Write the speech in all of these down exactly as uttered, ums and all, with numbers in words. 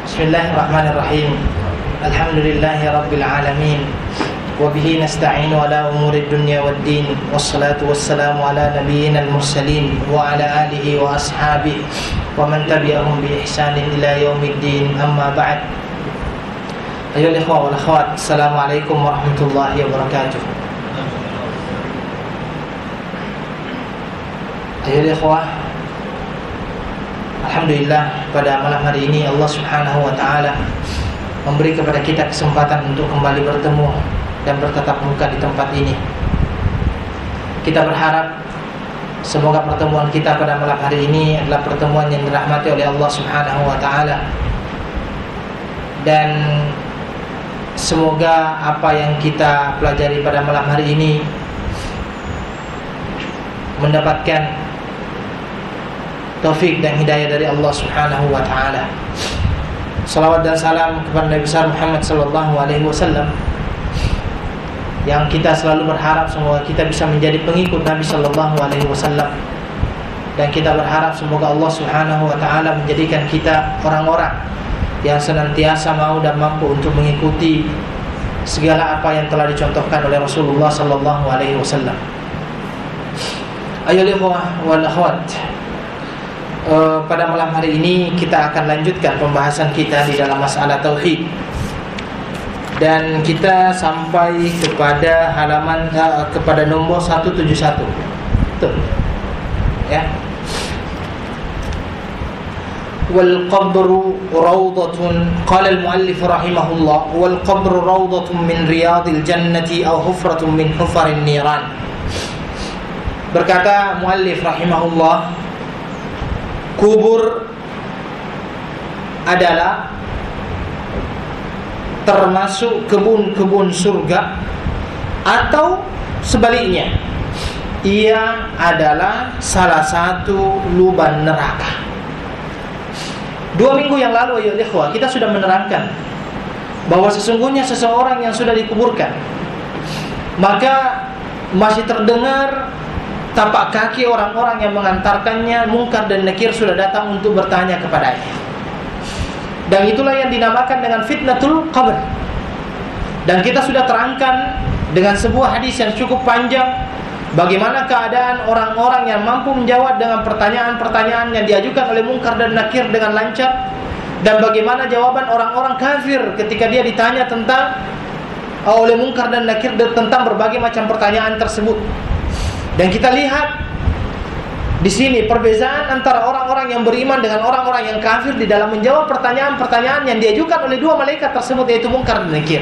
Bismillahirrahmanirrahim. Alhamdulillahi rabbil alamin. Wa bihi nasta'inu ala umuri dunya waddin. Wassalatu wassalamu ala nabiyyina al-mursalin wa ala alihi wa ashabihi wa man tabi'ahum bi ihsanin ila yaumiddin. Amma ba'd. Ayyuhal ikhwa wal akhwat, assalamualaikum warahmatullahi wabarakatuh. Ayyuhal ikhwah, alhamdulillah pada malam hari ini Allah Subhanahu wa taala memberi kepada kita kesempatan untuk kembali bertemu dan bertatap muka di tempat ini. Kita berharap semoga pertemuan kita pada malam hari ini adalah pertemuan yang dirahmati oleh Allah Subhanahu wa taala, dan semoga apa yang kita pelajari pada malam hari ini mendapatkan taufik dan hidayah dari Allah Subhanahu wa taala. Salawat dan salam kepada Nabi besar Muhammad sallallahu alaihi wasallam, yang kita selalu berharap semoga kita bisa menjadi pengikut Nabi sallallahu alaihi wasallam, dan kita berharap semoga Allah Subhanahu wa taala menjadikan kita orang-orang yang senantiasa mau dan mampu untuk mengikuti segala apa yang telah dicontohkan oleh Rasulullah sallallahu alaihi wasallam. Ayyuhal ikhwah wal akhwat, Uh, pada malam hari ini kita akan lanjutkan pembahasan kita di dalam masalah tauhid, dan kita sampai kepada halaman uh, kepada nombor seratus tujuh puluh satu. Betul ya. Wal qabru rawdatun, qala al muallif rahimahullah, wal qabru rawdatun min riyadil jannati aw hufratun min hufarin niran. Berkata muallif rahimahullah, kubur adalah termasuk kebun-kebun surga, atau sebaliknya, ia adalah salah satu lubang neraka. Dua minggu yang lalu ya ikhwah, kita sudah menerangkan bahwa sesungguhnya seseorang yang sudah dikuburkan, maka masih terdengar tapak kaki orang-orang yang mengantarkannya. Munkar dan nakir sudah datang untuk bertanya kepadanya, dan itulah yang dinamakan dengan fitnatul qabr. Dan kita sudah terangkan dengan sebuah hadis yang cukup panjang bagaimana keadaan orang-orang yang mampu menjawab dengan pertanyaan-pertanyaan yang diajukan oleh munkar dan nakir dengan lancar, dan bagaimana jawaban orang-orang kafir ketika dia ditanya tentang oleh munkar dan nakir tentang berbagai macam pertanyaan tersebut. Dan kita lihat di sini perbezaan antara orang-orang yang beriman dengan orang-orang yang kafir di dalam menjawab pertanyaan-pertanyaan yang diajukan oleh dua malaikat tersebut, yaitu munkar dan nakir.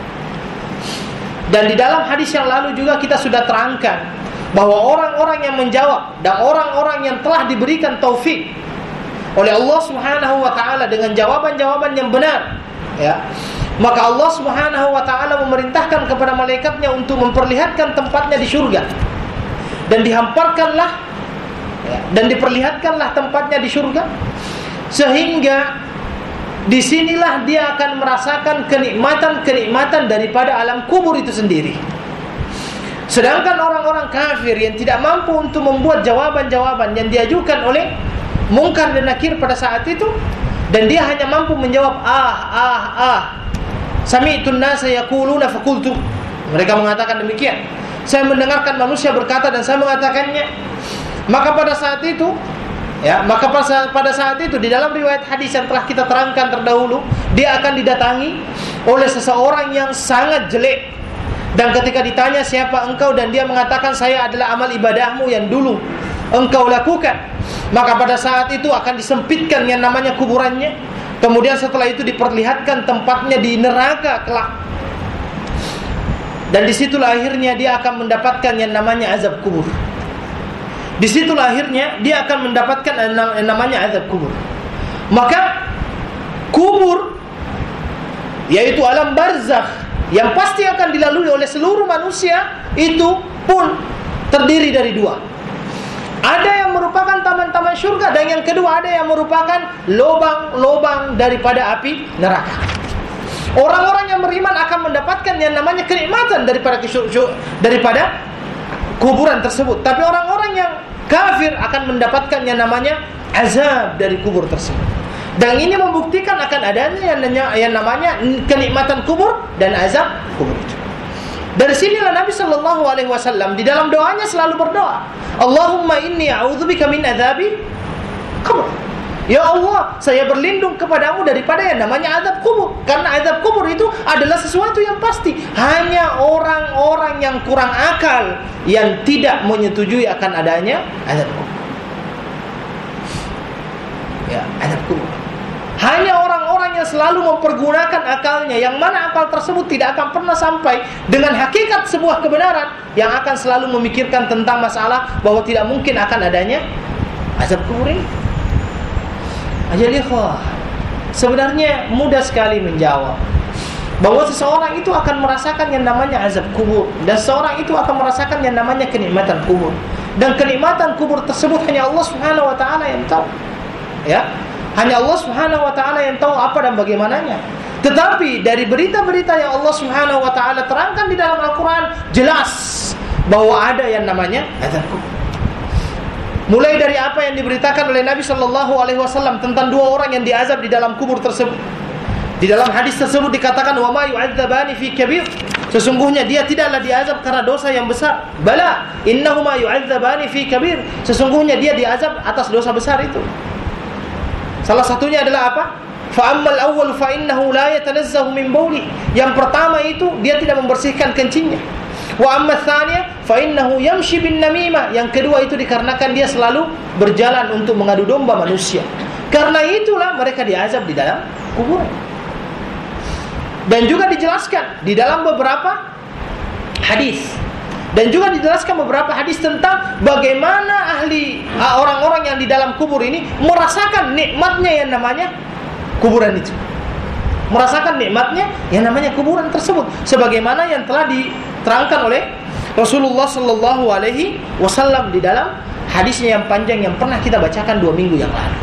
Dan di dalam hadis yang lalu juga kita sudah terangkan bahwa orang-orang yang menjawab dan orang-orang yang telah diberikan taufik oleh Allah Subhanahu wa taala dengan jawaban-jawaban yang benar, ya, maka Allah Subhanahu wa taala memerintahkan kepada malaikatnya untuk memperlihatkan tempatnya di surga. Dan dihamparkanlah ya, dan diperlihatkanlah tempatnya di surga, sehingga disinilah dia akan merasakan kenikmatan-kenikmatan daripada alam kubur itu sendiri. Sedangkan orang-orang kafir yang tidak mampu untuk membuat jawaban-jawaban yang diajukan oleh munkar dan nakir pada saat itu, dan dia hanya mampu menjawab ah ah ah, sami'tun nasa yaquluna faqultu. Mereka mengatakan demikian, saya mendengarkan manusia berkata dan saya mengatakannya. Maka pada saat itu, ya, maka pada saat itu di dalam riwayat hadis yang telah kita terangkan terdahulu, dia akan didatangi oleh seseorang yang sangat jelek. Dan ketika ditanya siapa engkau, dan dia mengatakan saya adalah amal ibadahmu yang dulu engkau lakukan, maka pada saat itu akan disempitkan yang namanya kuburannya. Kemudian setelah itu diperlihatkan tempatnya di neraka kelak. Dan disitulah akhirnya dia akan mendapatkan yang namanya azab kubur. Disitulah akhirnya dia akan mendapatkan yang namanya azab kubur. Maka kubur, yaitu alam barzakh yang pasti akan dilalui oleh seluruh manusia, itu pun terdiri dari dua. Ada yang merupakan taman-taman surga, dan yang kedua ada yang merupakan lubang-lubang daripada api neraka. Orang-orang yang beriman akan mendapatkan yang namanya kenikmatan daripada daripada kuburan tersebut. Tapi orang-orang yang kafir akan mendapatkan yang namanya azab dari kubur tersebut. Dan ini membuktikan akan adanya yang, yang namanya kenikmatan kubur dan azab kubur itu. Dari sinilah Nabi sallallahu alaihi wasallam di dalam doanya selalu berdoa, Allahumma inni a'udzubika min adzabi kubur. Ya Allah, saya berlindung kepadamu daripada yang namanya azab kubur. Karena azab kubur itu adalah sesuatu yang pasti. Hanya orang-orang yang kurang akal yang tidak menyetujui akan adanya azab kubur. Ya, azab kubur. Hanya orang-orang yang selalu mempergunakan akalnya, yang mana akal tersebut tidak akan pernah sampai dengan hakikat sebuah kebenaran, yang akan selalu memikirkan tentang masalah bahwa tidak mungkin akan adanya azab kubur ini. Jadi ikhwah, sebenarnya mudah sekali menjawab bahwa seseorang itu akan merasakan yang namanya azab kubur, dan seseorang itu akan merasakan yang namanya kenikmatan kubur. Dan kenikmatan kubur tersebut hanya Allah Subhanahu wa taala yang tahu. Ya. Hanya Allah Subhanahu wa taala yang tahu apa dan bagaimananya. Tetapi dari berita-berita yang Allah Subhanahu wa taala terangkan di dalam Al-Qur'an, jelas bahwa ada yang namanya azab kubur. Mulai dari apa yang diberitakan oleh Nabi sallallahu alaihi wasallam tentang dua orang yang diazab di dalam kubur tersebut. Di dalam hadis tersebut dikatakan, wa ma yu'adzabani fi kabir. Sesungguhnya dia tidaklah diazab karena dosa yang besar. Bala, innahuma yu'adzabani fi kabir. Sesungguhnya dia diazab atas dosa besar itu. Salah satunya adalah apa? Fa'ammal awwal fa innahu la yatanazzahu min bawli. Yang pertama itu dia tidak membersihkan kencingnya. Wa amma tsaniya fa innahu yamshi bin namimah. Yang kedua itu dikarenakan dia selalu berjalan untuk mengadu domba manusia. Karena itulah mereka diazab di dalam kuburan. Dan juga dijelaskan di dalam beberapa hadis. Dan juga dijelaskan beberapa hadis tentang bagaimana ahli orang-orang yang di dalam kubur ini merasakan nikmatnya yang namanya kuburan itu. Merasakan nikmatnya yang namanya kuburan tersebut, sebagaimana yang telah diterangkan oleh Rasulullah sallallahu alaihi wasallam di dalam hadisnya yang panjang yang pernah kita bacakan dua minggu yang lalu.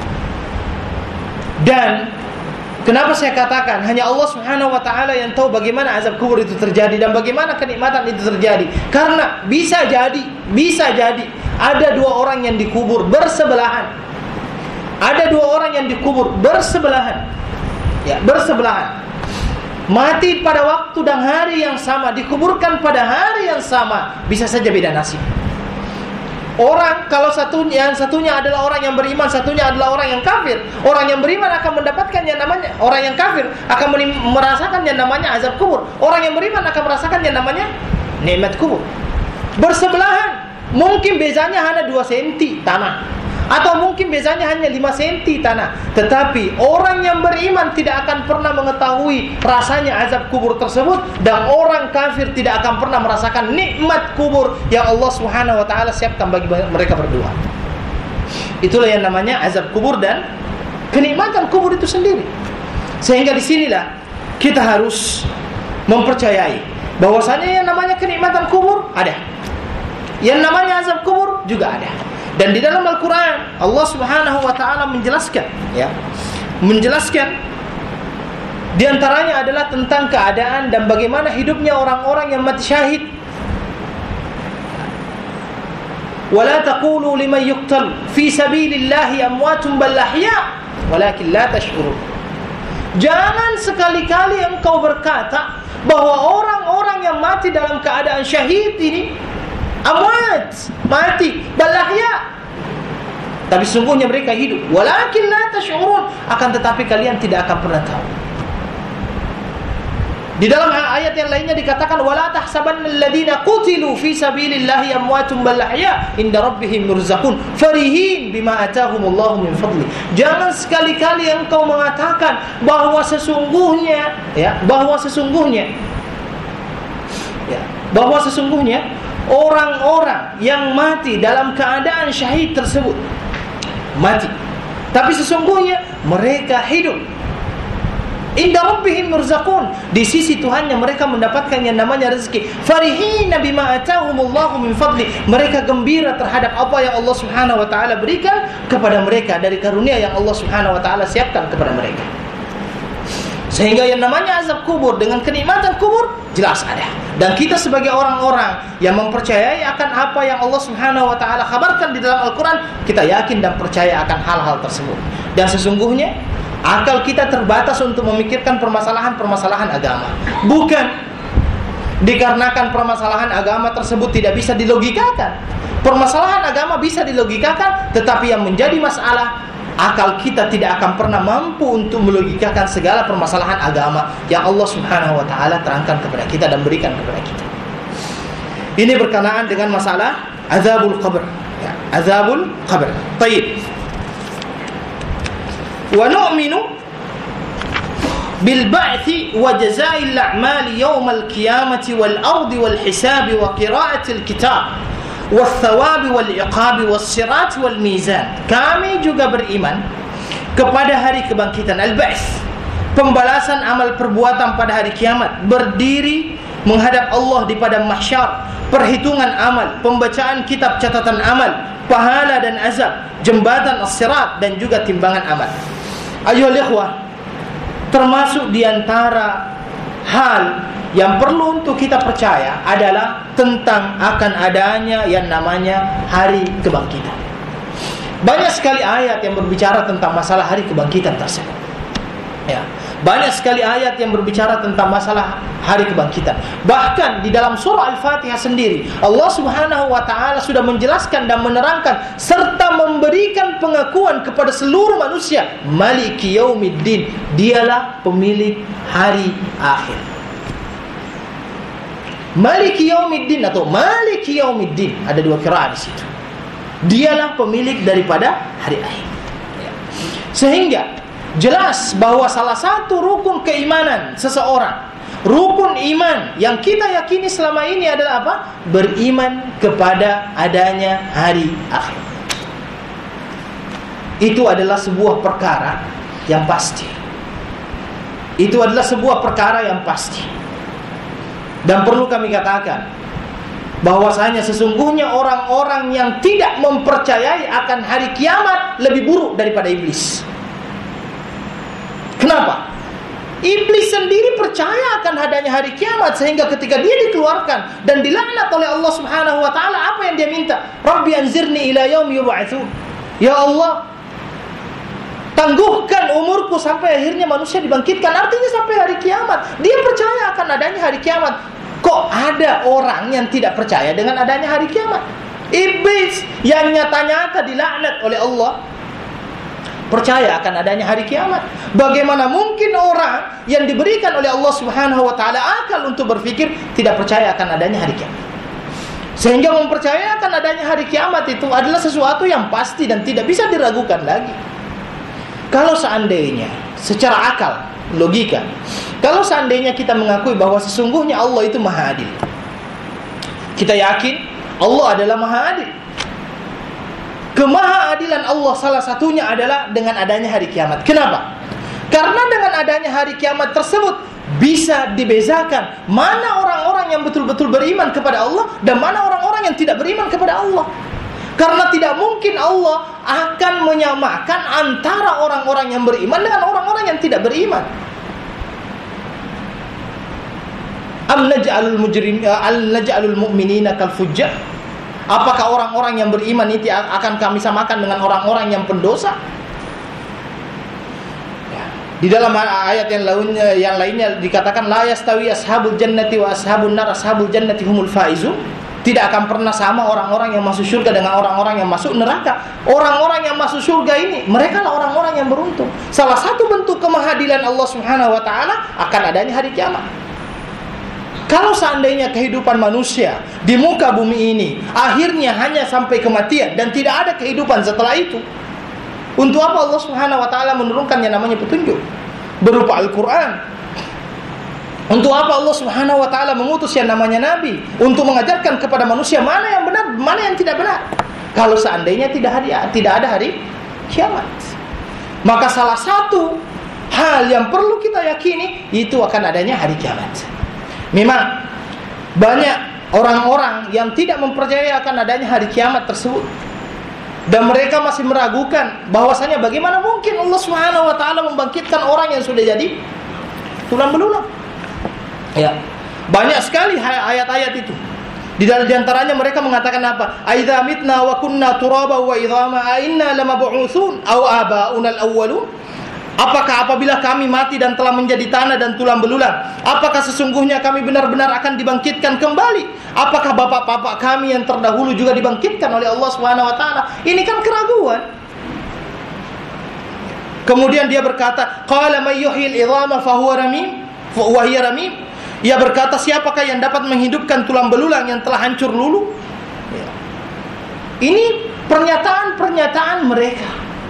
Dan kenapa saya katakan hanya Allah Subhanahu wa taala yang tahu bagaimana azab kubur itu terjadi dan bagaimana kenikmatan itu terjadi? Karena bisa jadi, bisa jadi ada dua orang yang dikubur bersebelahan. Ada dua orang yang dikubur bersebelahan. Ya, bersebelahan. Mati pada waktu dan hari yang sama, dikuburkan pada hari yang sama, bisa saja beda nasib. Orang kalau satunya yang satunya adalah orang yang beriman, satunya adalah orang yang kafir. Orang yang beriman akan mendapatkan yang namanya, orang yang kafir akan merasakan yang namanya azab kubur. Orang yang beriman akan merasakan yang namanya nikmat kubur. Bersebelahan. Mungkin bezanya hanya dua sentimeter tanah, atau mungkin bezanya hanya lima sentimeter tanah. Tetapi orang yang beriman tidak akan pernah mengetahui rasanya azab kubur tersebut, dan orang kafir tidak akan pernah merasakan nikmat kubur yang Allah Subhanahu wa taala siapkan bagi mereka berdua. Itulah yang namanya azab kubur dan kenikmatan kubur itu sendiri. Sehingga disinilah kita harus mempercayai bahwasanya yang namanya kenikmatan kubur ada, yang namanya azab kubur juga ada. Dan di dalam Al-Quran Allah Subhanahu wa ta'ala menjelaskan, ya, menjelaskan di antaranya adalah tentang keadaan dan bagaimana hidupnya orang-orang yang mati syahid. Wala taqulu liman yuqtal fi sabilillahi amwatun bal ahya walakin la tash'urun. Jangan sekali-kali engkau berkata bahwa orang-orang yang mati dalam keadaan syahid ini amwat, mati, bal ahya, tapi sungguhnya mereka hidup. Walakin la tash'urun, akan tetapi kalian tidak akan pernah tahu. Di dalam ayat yang lainnya dikatakan wala tahsabannal ladzina qutilu fi sabilillahi amwatun bal ahya inda rabbihim yurzaqun farihin bima atahumullahu min fadli. Jangan sekali-kali engkau mengatakan bahwa sesungguhnya, ya, bahwa sesungguhnya ya, bahwa sesungguhnya orang-orang yang mati dalam keadaan syahid tersebut mati, tapi sesungguhnya mereka hidup. Inda rabbihim yurzaqun, di sisi Tuhannya mereka mendapatkan yang namanya rezeki. Farihina bima atahumullahu min fadli, mereka gembira terhadap apa yang Allah Subhanahu wa taala berikan kepada mereka dari karunia yang Allah Subhanahu wa taala siapkan kepada mereka. Sehingga yang namanya azab kubur dengan kenikmatan kubur jelas ada. Dan kita sebagai orang-orang yang mempercayai akan apa yang Allah Subhanahu wa taala kabarkan di dalam Al-Qur'an, kita yakin dan percaya akan hal-hal tersebut. Dan sesungguhnya akal kita terbatas untuk memikirkan permasalahan-permasalahan agama. Bukan dikarenakan permasalahan agama tersebut tidak bisa dilogikakan. Permasalahan agama bisa dilogikakan, tetapi yang menjadi masalah, akal kita tidak akan pernah mampu untuk melogikakan segala permasalahan agama yang Allah Subhanahu wa taala terangkan kepada kita dan berikan kepada kita. Ini berkenaan dengan masalah azabul qabr, ya, azabul qabr. Baik. Wa nu'minu bil ba'thi wa jazaa'il a'mali yawmal qiyamati wal ardi wal hisabi wa qira'atil kitab والثواب والعقاب والصراط والميزان. Kami juga beriman kepada hari kebangkitan, al-ba'ts, pembalasan amal perbuatan pada hari kiamat, berdiri menghadap Allah di padang mahsyar, perhitungan amal, pembacaan kitab catatan amal, pahala dan azab, jembatan as-sirat, dan juga timbangan amal. Ayuhal ikhwah, termasuk di antara hal yang perlu untuk kita percaya adalah tentang akan adanya yang namanya hari kebangkitan. Banyak sekali ayat yang berbicara tentang masalah hari kebangkitan tersebut. Ya, banyak sekali ayat yang berbicara tentang masalah hari kebangkitan. Bahkan di dalam surah Al-Fatihah sendiri, Allah Subhanahu wa taala sudah menjelaskan dan menerangkan serta memberikan pengakuan kepada seluruh manusia, Maliki Yaumiddin, dialah pemilik hari akhir. Maliki Yaumiddin atau Maliki Yaumiddin, ada dua qiraat di situ. Dialah pemilik daripada hari akhir. Sehingga jelas bahwa salah satu rukun keimanan seseorang, rukun iman yang kita yakini selama ini adalah apa? Beriman kepada adanya hari akhir. Itu adalah sebuah perkara yang pasti. Itu adalah sebuah perkara yang pasti. Dan perlu kami katakan bahwasanya sesungguhnya orang-orang yang tidak mempercayai akan hari kiamat lebih buruk daripada iblis. Kenapa? Iblis sendiri percaya akan adanya hari kiamat, sehingga ketika dia dikeluarkan dan dilaknat oleh Allah Subhanahu wa taala, apa yang dia minta? Rabbi anzirni ila yaumi yub'atsun. Ya Allah, tangguhkan umurku sampai akhirnya manusia dibangkitkan. Artinya sampai hari kiamat. Dia percaya akan adanya hari kiamat. Kok ada orang yang tidak percaya dengan adanya hari kiamat? Iblis yang nyata-nyata dilaknat oleh Allah percaya akan adanya hari kiamat. Bagaimana mungkin orang yang diberikan oleh Allah Subhanahu wa taala akal untuk berpikir tidak percaya akan adanya hari kiamat? Sehingga mempercayakan adanya hari kiamat itu adalah sesuatu yang pasti dan tidak bisa diragukan lagi. Kalau seandainya secara akal, logika, kalau seandainya kita mengakui bahwa sesungguhnya Allah itu maha adil, kita yakin Allah adalah maha adil. Kemahaadilan Allah salah satunya adalah dengan adanya hari kiamat. Kenapa? Karena dengan adanya hari kiamat tersebut bisa dibezakan mana orang-orang yang betul-betul beriman kepada Allah dan mana orang-orang yang tidak beriman kepada Allah. Karena tidak mungkin Allah akan menyamakan antara orang-orang yang beriman dengan orang-orang yang tidak beriman. Am naj'alul mujrim al naj'alul mu'minina kal fujjar? Apakah orang-orang yang beriman itu akan kami samakan dengan orang-orang yang pendosa? Di dalam ayat yang lainnya, yang lainnya dikatakan la yastawi ashabul jannati wa ashabun nar ashabul jannati humul faizun. Tidak akan pernah sama orang-orang yang masuk surga dengan orang-orang yang masuk neraka. Orang-orang yang masuk surga ini, mereka lah orang-orang yang beruntung. Salah satu bentuk kemahadilan Allah Subhanahu wa taala akan adanya hari kiamat. Kalau seandainya kehidupan manusia di muka bumi ini akhirnya hanya sampai kematian dan tidak ada kehidupan setelah itu, untuk apa Allah Subhanahu wa taala menurunkan yang namanya petunjuk berupa Al-Qur'an? Untuk apa Allah Subhanahu wa taala mengutus yang namanya nabi untuk mengajarkan kepada manusia mana yang benar, mana yang tidak benar? Kalau seandainya tidak hari tidak ada hari kiamat. Maka salah satu hal yang perlu kita yakini itu akan adanya hari kiamat. Memang banyak orang-orang yang tidak mempercayai akan adanya hari kiamat tersebut. Dan mereka masih meragukan bahwasanya bagaimana mungkin Allah Subhanahu wa taala membangkitkan orang yang sudah jadi tulang belulang. Ya. Banyak sekali ayat-ayat itu. Di dalam diantaranya mereka mengatakan apa? Aidza mitna wa kunna turaba wa idhama a inna lamab'utsun aw aba'una al-awwalun? Apakah apabila kami mati dan telah menjadi tanah dan tulang belulang, apakah sesungguhnya kami benar-benar akan dibangkitkan kembali? Apakah bapak-bapak kami yang terdahulu juga dibangkitkan oleh Allah Subhanahu wa taala? Ini kan keraguan. Kemudian dia berkata, qala may yuhyil idhama fa huwa ramim wa hiya ramim. Ia berkata, siapakah yang dapat menghidupkan tulang belulang yang telah hancur lulu? Ya. Ini pernyataan-pernyataan mereka.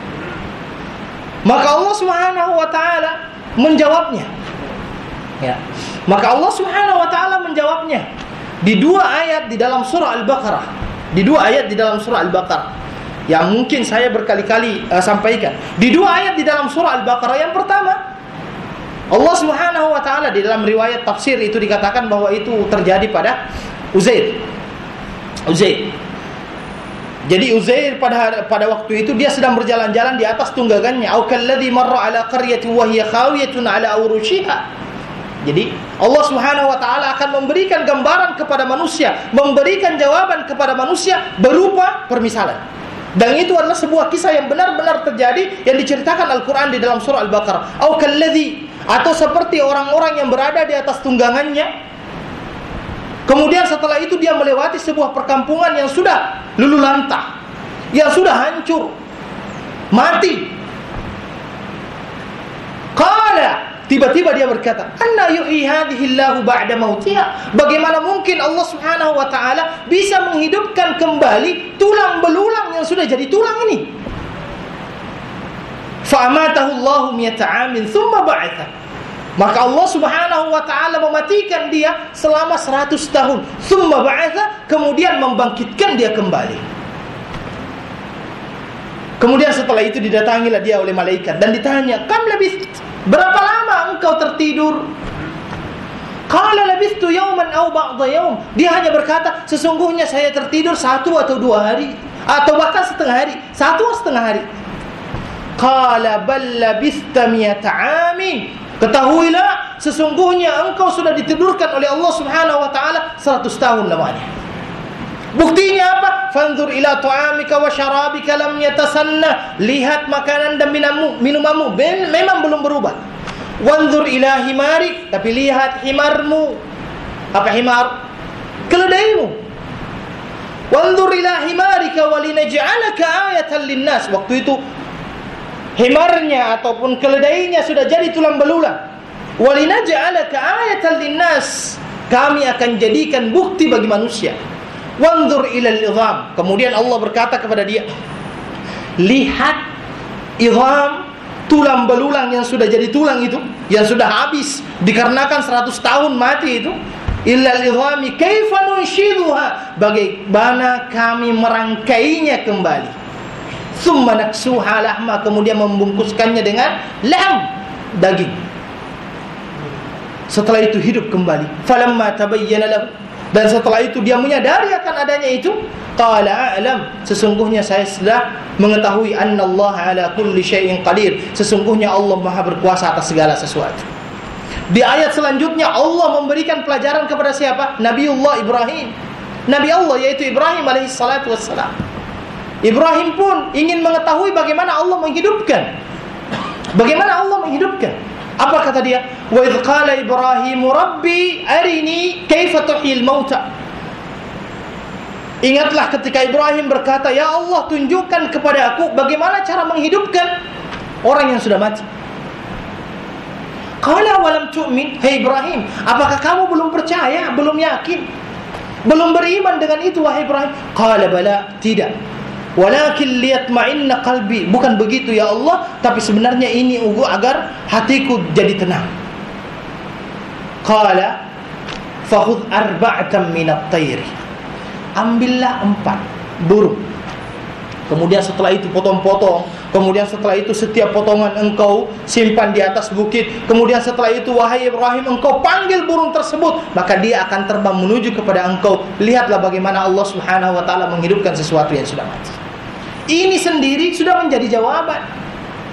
Maka Allah Subhanahu wa taala menjawabnya. Ya. Maka Allah Subhanahu wa taala menjawabnya di dua ayat di dalam surah Al-Baqarah. Di dua ayat di dalam surah Al-Baqarah yang mungkin saya berkali-kali uh, sampaikan. Di dua ayat di dalam surah Al-Baqarah, yang pertama, Allah Subhanahu wa taala di dalam riwayat tafsir itu dikatakan bahwa itu terjadi pada Uzair. Uzair. Jadi Uzair pada pada waktu itu dia sedang berjalan-jalan di atas tunggangannya. Au kalladzi marra ala qaryatin wa hiya khawiyatun ala urushiha. Jadi Allah Subhanahu wa taala akan memberikan gambaran kepada manusia, memberikan jawaban kepada manusia berupa permisalan. Dan itu adalah sebuah kisah yang benar-benar terjadi yang diceritakan Al-Qur'an di dalam surah Al-Baqarah. Au kalladzi, atau seperti orang-orang yang berada di atas tunggangannya. Kemudian setelah itu dia melewati sebuah perkampungan yang sudah luluh lantah, yang sudah hancur, mati. Qala, tiba-tiba dia berkata, anna yuhyi hadhihi Allahu ba'da mautiha. Bagaimana mungkin Allah Subhanahu wa taala bisa menghidupkan kembali tulang belulang yang sudah jadi tulang ini? Fa amatahu Allahu mi'ata 'amin tsumma ba'atha. Maka Allah Subhanahu wa taala mematikan dia selama seratus tahun. Tsumma ba'atha, kemudian membangkitkan dia kembali. Kemudian setelah itu didatangilah dia oleh malaikat dan ditanya, "Kam labist? Berapa lama engkau tertidur?" Qala labistu yawman aw ba'dha yawm. Dia hanya berkata, sesungguhnya saya tertidur satu atau dua hari, atau bahkan setengah hari, satu atau setengah hari. Qala bal labista mi'ata 'amin. Ketahuilah, sesungguhnya engkau sudah ditidurkan oleh Allah Subhanahu wa taala seratus tahun lamanya. Buktinya apa? Fanzur ila ta'amika wa syarabika lam yatasanna. Lihat makanan dan minummu, minumanmu memang belum berubah. Wanzur ila himarik, tapi lihat himarmu. Apa himar? Keledaimu. Wanzur ila himarika wa linaj'alaka ayatan linnas. Waktu itu himarnya ataupun keledainya sudah jadi tulang belulang. Walinaj'alaka ayatan linnas, kami akan jadikan bukti bagi manusia. Wanzur ilal idham. Kemudian Allah berkata kepada dia, lihat idham, tulang belulang yang sudah jadi tulang itu, yang sudah habis dikarenakan seratus tahun mati itu. Illal idhami kaifa nunshiduha, bagaimana kami merangkainya kembali. Tsumma naksuha lahma, kemudian membungkuskannya dengan lahm, daging. Setelah itu hidup kembali. Falamma tabayyana lahu, dan setelah itu dia menyadari akan adanya itu, qala a'lam, sesungguhnya saya sudah mengetahui annallaha ala kulli syai'in qadir, sesungguhnya Allah Maha berkuasa atas segala sesuatu. Di ayat selanjutnya Allah memberikan pelajaran kepada siapa? Nabiullah Ibrahim. Nabi Allah yaitu Ibrahim alaihi salatu wassalam. Ibrahim pun ingin mengetahui bagaimana Allah menghidupkan. Bagaimana Allah menghidupkan? Apa kata dia? Wa idz qala Ibrahim rabbi arini kaifa tuhyil mauta. Ingatlah ketika Ibrahim berkata, ya Allah, tunjukkan kepada aku bagaimana cara menghidupkan orang yang sudah mati. Qala walam tu'min, hai Ibrahim, apakah kamu belum percaya, belum yakin, belum beriman dengan itu wahai Ibrahim? Qala bala, tidak. Walakin liyatma'inna qalbi, bukan begitu ya Allah, tapi sebenarnya ini agar hatiku jadi tenang. Qala fakhudh arba'atan minat tayri, ambillah empat burung. Kemudian setelah itu potong-potong. Kemudian setelah itu setiap potongan engkau simpan di atas bukit. Kemudian setelah itu wahai Ibrahim, engkau panggil burung tersebut, maka dia akan terbang menuju kepada engkau. Lihatlah bagaimana Allah Subhanahu wa taala menghidupkan sesuatu yang sudah mati. Ini sendiri sudah menjadi jawaban.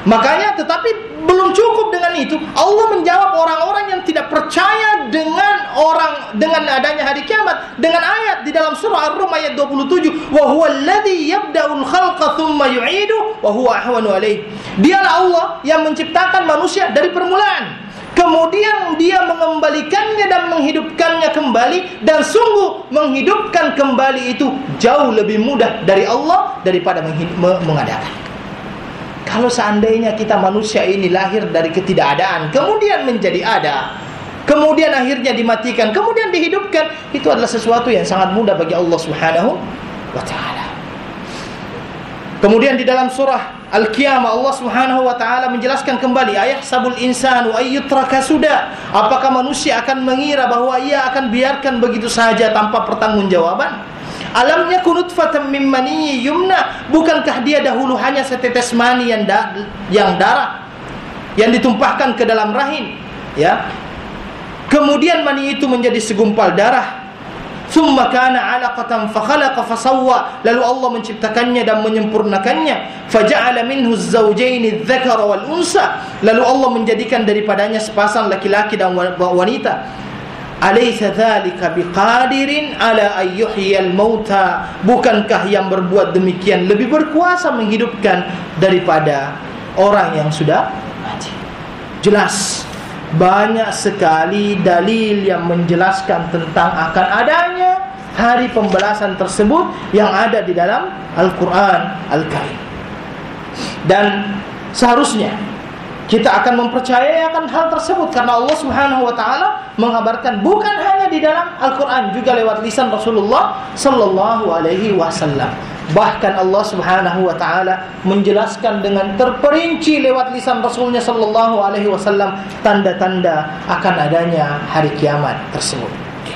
Makanya tetapi belum cukup dengan itu. Allah menjawab orang-orang yang tidak percaya dengan orang dengan adanya hari kiamat dengan ayat di dalam surah Ar-Rum ayat dua puluh tujuh, wa huwa alladhi yabda'ul khalqa thumma yu'idu wa huwa ahwanu alayh. Dialah Allah yang menciptakan manusia dari permulaan, kemudian dia mengembalikannya dan menghidupkannya kembali, dan sungguh menghidupkan kembali itu jauh lebih mudah dari Allah daripada mengadakan. Kalau seandainya kita manusia ini lahir dari ketidakadaan, kemudian menjadi ada, kemudian akhirnya dimatikan, kemudian dihidupkan, itu adalah sesuatu yang sangat mudah bagi Allah Subhanahu wa ta'ala. Kemudian di dalam surah Al-Qiyamah Allah Subhanahu wa ta'ala menjelaskan kembali, ayahsabul insanu ayyutraka suda. Apakah manusia akan mengira bahwa ia akan biarkan begitu saja tanpa pertanggungjawaban? Alam yakun nutfatan min maniyyin yumna. Bukankah dia dahulu hanya setetes mani yang, da- yang darah yang ditumpahkan ke dalam rahim, ya. Kemudian mani itu menjadi segumpal darah. Tsumma kana 'alaqatan fa khalaqa fa sawwa. Lalu Allah menciptakannya dan menyempurnakannya. Faja'ala minhu az-zawjayn adh-dhakara wal unsa. Lalu Allah menjadikan daripadanya sepasang laki-laki dan wanita. Alaysa dzalika biqadirin ala ay yuhyiyal mauta. Bukankah yang berbuat demikian lebih berkuasa menghidupkan daripada orang yang sudah mati? Jelas banyak sekali dalil yang menjelaskan tentang akan adanya hari pembalasan tersebut yang ada di dalam Al-Quran Al-Karim. Dan seharusnya kita akan mempercayai akan hal tersebut karena Allah Subhanahu wa ta'ala mengabarkan bukan hanya di dalam Al-Quran, juga lewat lisan Rasulullah sallallahu alaihi wasallam. Bahkan Allah Subhanahu wa ta'ala menjelaskan dengan terperinci lewat lisan Rasulnya sallallahu alaihi wasallam tanda-tanda akan adanya hari kiamat tersebut.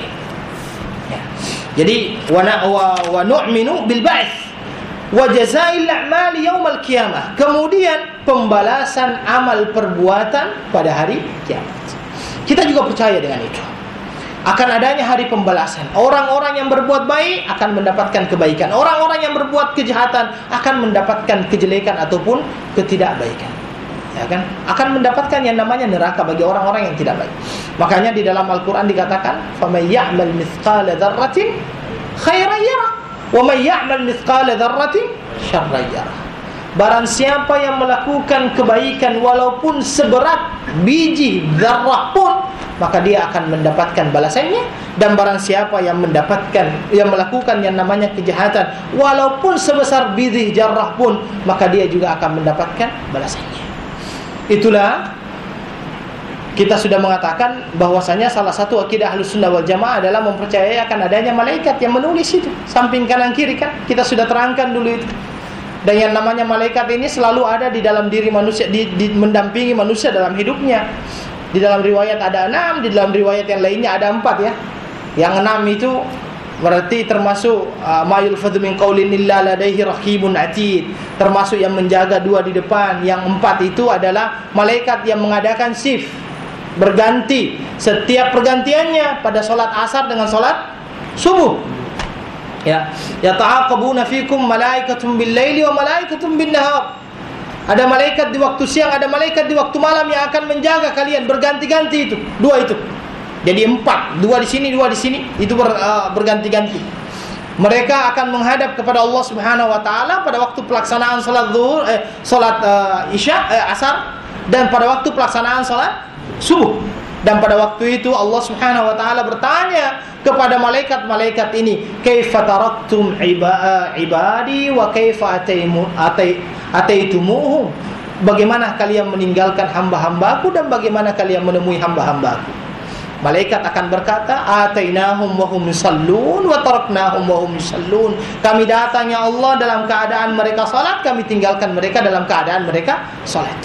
Ya. Jadi wa wa nu'minu bil ba'ts wa jazaa'il a'mali yaumal qiyamah. Kemudian pembalasan amal perbuatan pada hari kiamat. Kita juga percaya dengan itu. Akan adanya hari pembalasan. Orang-orang yang berbuat baik akan mendapatkan kebaikan. Orang-orang yang berbuat kejahatan akan mendapatkan kejelekan ataupun ketidakbaikan. Ya kan? Akan mendapatkan yang namanya neraka bagi orang-orang yang tidak baik. Makanya di dalam Al-Qur'an dikatakan, "Faman ya'mal mithqala dzarratin khairan yarah, wa man ya'mal mithqala dzarratin syarran yarah." Barang siapa yang melakukan kebaikan walaupun seberat biji zarrah pun, maka dia akan mendapatkan balasannya. Dan barang siapa yang mendapatkan yang melakukan yang namanya kejahatan walaupun sebesar biji zarrah pun, maka dia juga akan mendapatkan balasannya. Itulah kita sudah mengatakan bahwasanya salah satu akidah Ahlussunnah wal Jamaah adalah mempercayai akan adanya malaikat yang menulis itu samping kanan kiri, kan kita sudah terangkan dulu itu. Dan yang namanya malaikat ini selalu ada di dalam diri manusia, di, di, mendampingi manusia dalam hidupnya. Di dalam riwayat ada enam, di dalam riwayat yang lainnya ada empat, ya. Yang enam itu berarti termasuk uh, ma yulfadhu min qaulin illa ladaihi raqibun atid, termasuk yang menjaga dua di depan. Yang empat itu adalah malaikat yang mengadakan shift berganti setiap pergantiannya pada solat asar dengan solat subuh. Ya, yata'aqabuna fikum malaikatun bil laili wa malaikatun bin nahar. Ada malaikat di waktu siang, ada malaikat di waktu malam yang akan menjaga kalian berganti-ganti itu. Dua itu. Jadi empat, dua di sini, dua di sini, itu ber, uh, berganti-ganti. Mereka akan menghadap kepada Allah Subhanahu wa taala pada waktu pelaksanaan salat zuhur, eh salat uh, Isya, eh, Asar, dan pada waktu pelaksanaan salat subuh. Dan pada waktu itu Allah Subhanahu wa taala bertanya kepada malaikat-malaikat ini, "Kaifa taraktum ibadi wa kaifa ataimu atai ataitumuhum?" Bagaimana kalian meninggalkan hamba-hambaku dan bagaimana kalian menemui hamba-hambaku? Malaikat akan berkata, "Atainahum wa hum yusallun wa taraknahum wa hum yusallun." Kami datang ya Allah dalam keadaan mereka salat, kami tinggalkan mereka dalam keadaan mereka salat.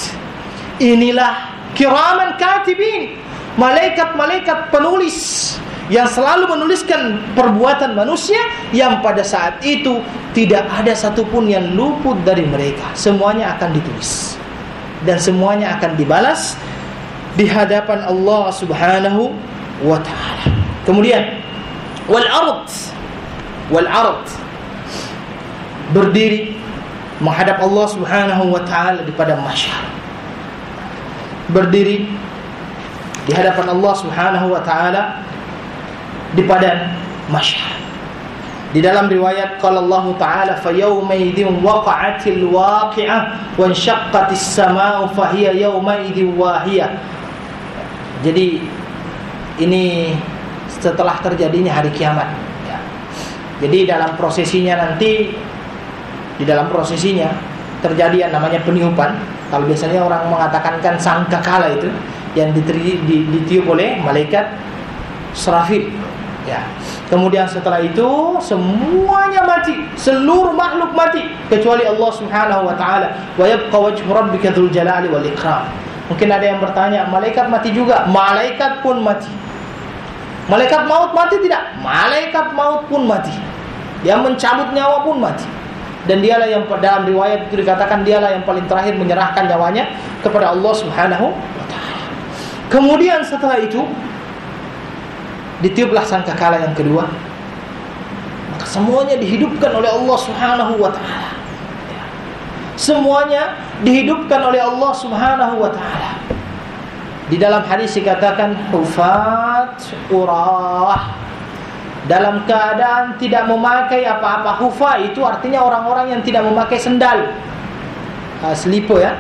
Inilah kiraman katibin, malaikat-malaikat penulis yang selalu menuliskan perbuatan manusia, yang pada saat itu tidak ada satupun yang luput dari mereka. Semuanya akan ditulis dan semuanya akan dibalas di hadapan Allah Subhanahu wa ta'ala. Kemudian wal ard, wal ard, berdiri menghadap Allah Subhanahu wa taala di padang mahsyar. Berdiri di hadapan Allah Subhanahu wa taala di padang mahsyar. Di dalam riwayat qala Allah taala fa yauma idzin waqa'atil waqi'ah wa inshaqqatis samaa'u fa hiya yauma idzin wahiyah. Jadi ini setelah terjadinya hari kiamat ya. Jadi dalam prosesinya nanti di dalam prosesinya terjadi yang namanya peniupan. Kalau biasanya orang mengatakan kan sangkakala itu yang ditiup oleh malaikat Srafil ya. Kemudian setelah itu semuanya mati, seluruh makhluk mati kecuali Allah Subhanahu wa taala. Wa yabqa wajhu rabbika dzul jalali wal ikram. Mungkin ada yang bertanya, malaikat mati juga? Malaikat pun mati. Malaikat maut mati tidak? Malaikat maut pun mati. Yang mencabut nyawa pun mati. Dan dialah yang dalam riwayat itu dikatakan dialah yang paling terakhir menyerahkan nyawanya kepada Allah Subhanahu wa taala. Kemudian setelah itu ditiuplah sangkakala yang kedua. Maka semuanya dihidupkan oleh Allah Subhanahu wa taala. Semuanya dihidupkan oleh Allah Subhanahu wa taala. Di dalam hadis dikatakan hufat urah, dalam keadaan tidak memakai apa-apa. Hufa itu artinya orang-orang yang tidak memakai sendal, uh, slipper ya.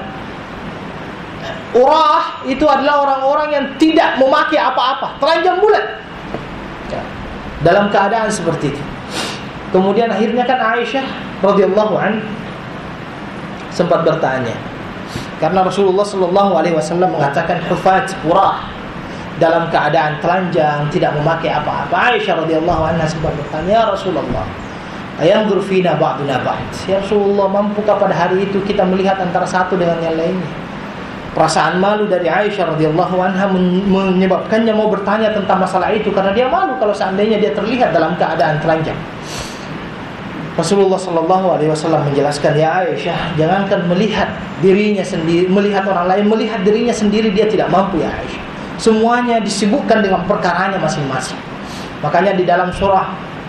Urah itu adalah orang-orang yang tidak memakai apa-apa, telanjang bulat ya. Dalam keadaan seperti itu. Kemudian akhirnya kan Aisyah radhiyallahu anha sempat bertanya, karena Rasulullah sallallahu alaihi wasallam mengatakan hufat urah, dalam keadaan telanjang, tidak memakai apa-apa. Aisyah radhiyallahu anha sempat bertanya, ya Rasulullah, ayanzur fina ba'duna ba'd. Ya Rasulullah, mampukah pada hari itu kita melihat antara satu dengan yang lainnya? Perasaan malu dari Aisyah radhiyallahu anha menyebabkannya mau bertanya tentang masalah itu, karena dia malu kalau seandainya dia terlihat dalam keadaan telanjang. Rasulullah sallallahu alaihi wasallam menjelaskan, ya Aisyah, jangankan melihat dirinya sendiri, melihat orang lain, melihat dirinya sendiri dia tidak mampu ya Aisyah. Semuanya disibukkan dengan perkaranya masing-masing. Makanya di dalam surah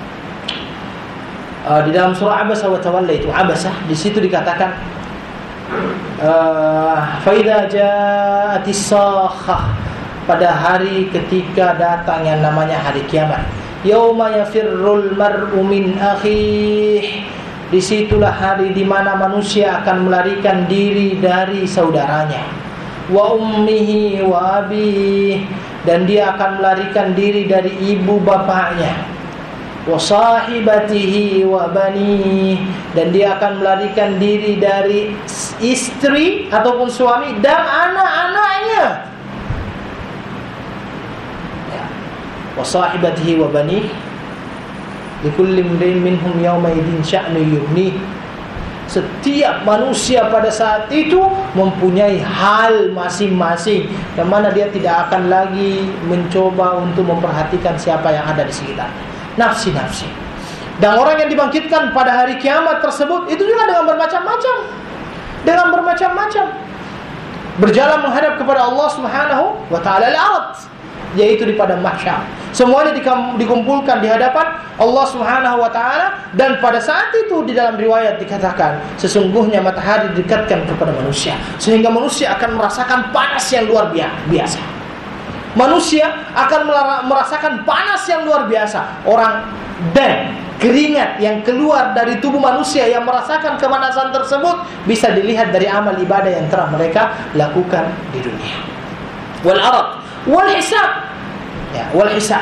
uh, di dalam surah Abasa wa Tawalla itu Abasa, di situ dikatakan uh, fa idza ja'atis sakhah, pada hari ketika datang yang namanya hari kiamat. Yauma yafirrul mar'u min akhih, disitulah hari di mana manusia akan melarikan diri dari saudaranya. Wa ummihi wa abih, dan dia akan melarikan diri dari ibu bapaknya. Wa sahibatihi wa bani, dan dia akan melarikan diri dari istri ataupun suami dan anak-anaknya. Wa sahibatihi wa bani likulli imrin minhum yawma idzin sya'nu yughni. Setiap manusia pada saat itu mempunyai hal masing-masing, yang mana dia tidak akan lagi mencoba untuk memperhatikan siapa yang ada di sekitar. Nafsi-nafsi. Dan orang yang dibangkitkan pada hari kiamat tersebut itu juga dengan bermacam-macam, dengan bermacam-macam, berjalan menghadap kepada Allah Subhanahu wa taala al-ard, yaitu di padang mahsyar. Semuanya dikumpulkan di hadapan Allah Subhanahu wa taala, dan pada saat itu di dalam riwayat dikatakan sesungguhnya matahari didekatkan kepada manusia sehingga manusia akan merasakan panas yang luar biasa. Manusia akan merasakan panas yang luar biasa. Orang dan keringat yang keluar dari tubuh manusia yang merasakan kepanasan tersebut bisa dilihat dari amal ibadah yang telah mereka lakukan di dunia. Wal arad wal hisab. Ya, wal hisab.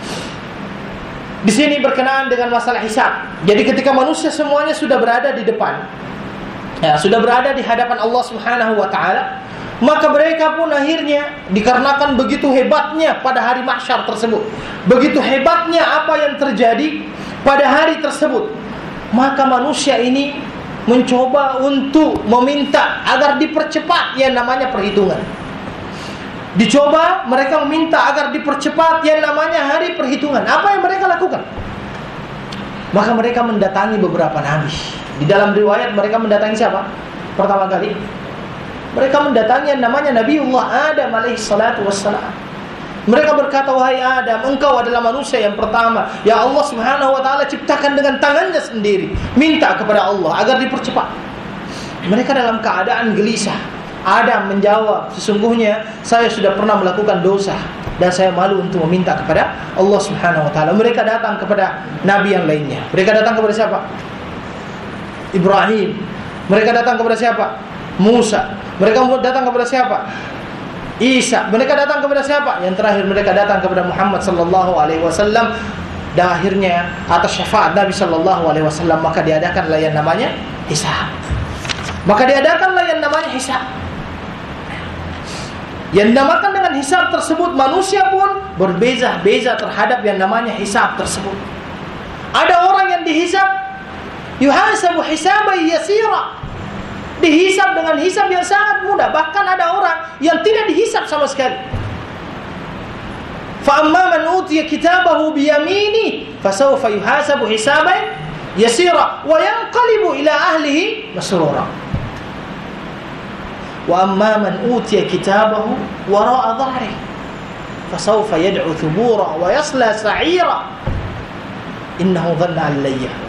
Di sini berkenaan dengan masalah hisab. Jadi ketika manusia semuanya sudah berada di depan, ya, sudah berada di hadapan Allah Subhanahu wa taala, maka mereka pun akhirnya dikarenakan begitu hebatnya pada hari mahsyar tersebut, begitu hebatnya apa yang terjadi pada hari tersebut, maka manusia ini mencoba untuk meminta agar dipercepat yang namanya perhitungan. Dicoba mereka meminta agar dipercepat yang namanya hari perhitungan. Apa yang mereka lakukan? Maka mereka mendatangi beberapa nabi. Di dalam riwayat mereka mendatangi siapa? Pertama kali mereka mendatangi yang namanya Nabiullah Adam alaihi salatu wassalam. Mereka berkata, wahai Adam, engkau adalah manusia yang pertama yang Allah Subhanahu wa taala ciptakan dengan tangannya sendiri. Minta kepada Allah agar dipercepat. Mereka dalam keadaan gelisah. Adam menjawab, sesungguhnya saya sudah pernah melakukan dosa dan saya malu untuk meminta kepada Allah Subhanahu wa taala. Mereka datang kepada nabi yang lainnya. Mereka datang kepada siapa? Ibrahim. Mereka datang kepada siapa? Musa. Mereka datang kepada siapa? Isa. Mereka datang kepada siapa? Yang terakhir mereka datang kepada Muhammad sallallahu alaihi wasallam. Dan akhirnya atas syafaat Nabi sallallahu alaihi wasallam maka diadakanlah yang namanya hisab. Maka diadakanlah yang namanya hisab. Yang dinamakan dengan hisab tersebut, manusia pun berbeza-beza terhadap yang namanya hisab tersebut. Ada orang yang dihisab yuhasabu hisaban yasira, dihisab dengan hisab yang sangat mudah. Bahkan ada orang yang tidak dihisab sama sekali. Fa amma man utiya kitabahu bi yamini fasawfa yuhasabu hisaban yasira wa yanqalibu ila ahlihi masrura. Wa amma man utiya kitabahu wara'a dhahri fasawfa yad'u thubura wa yasla sa'ira innahu dhanna an la yahur.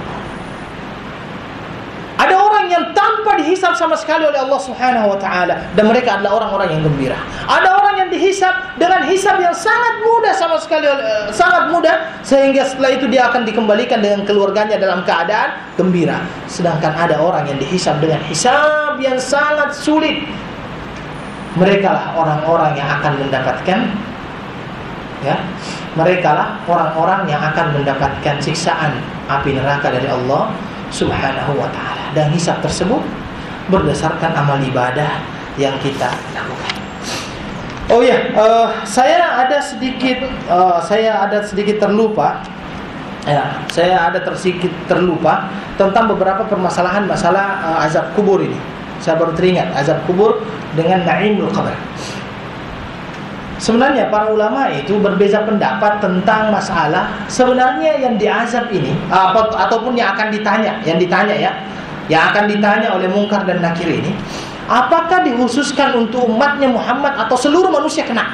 Ada orang yang tanpa dihisab sama sekali oleh Allah Subhanahu wa taala dan mereka adalah orang-orang yang gembira. Ada orang yang dihisab dengan hisab yang sangat mudah sama sekali uh, sangat mudah sehingga setelah itu dia akan dikembalikan dengan keluarganya dalam keadaan gembira. Sedangkan ada orang yang dihisab dengan hisab yang sangat sulit. Mereka lah orang-orang yang akan mendapatkan ya, mereka lah orang-orang yang akan mendapatkan siksaan api neraka dari Allah Subhanahu wa ta'ala. Dan hisab tersebut berdasarkan amal ibadah yang kita lakukan. Oh ya, uh, saya ada sedikit uh, saya ada sedikit terlupa. Ya, saya ada tersedikit terlupa tentang beberapa permasalahan masalah uh, azab kubur ini. Saya baru teringat azab kubur dengan na'imul qabr. Sebenarnya para ulama itu berbeza pendapat tentang masalah sebenarnya yang diazab ini apa, ataupun yang akan ditanya, yang ditanya ya, yang akan ditanya oleh Munkar dan Nakir ini, apakah dikhususkan untuk umatnya Muhammad atau seluruh manusia kena?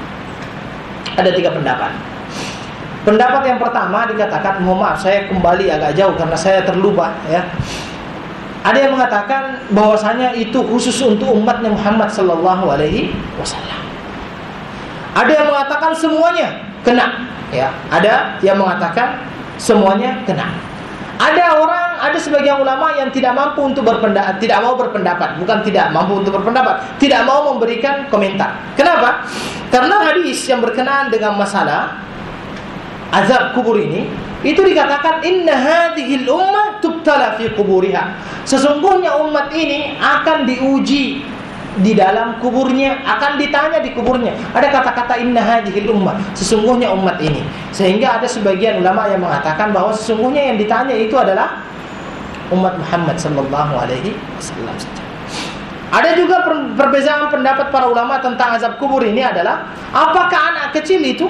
Ada tiga pendapat. Pendapat yang pertama dikatakan, mohon maaf saya kembali agak jauh karena saya terlupa ya. Ada yang mengatakan bahwasanya itu khusus untuk umatnya Muhammad sallallahu alaihi wasallam. Ada yang mengatakan semuanya kena, ya. Ada yang mengatakan semuanya kena. Ada orang, ada sebagian ulama yang tidak mampu untuk berpendapat, tidak mau berpendapat, bukan tidak mampu untuk berpendapat, tidak mau memberikan komentar. Kenapa? Karena hadis yang berkenaan dengan masalah azab kubur ini, itu dikatakan inna hadhil ummah tubtala fi quburiha. Sesungguhnya umat ini akan diuji di dalam kuburnya, akan ditanya di kuburnya. Ada kata-kata inna hadhil ummah, sesungguhnya umat ini. Sehingga ada sebagian ulama yang mengatakan bahwa sesungguhnya yang ditanya itu adalah umat Muhammad sallallahu alaihi wasallam saja. Ada juga perbezaan pendapat para ulama tentang azab kubur ini adalah apakah anak kecil itu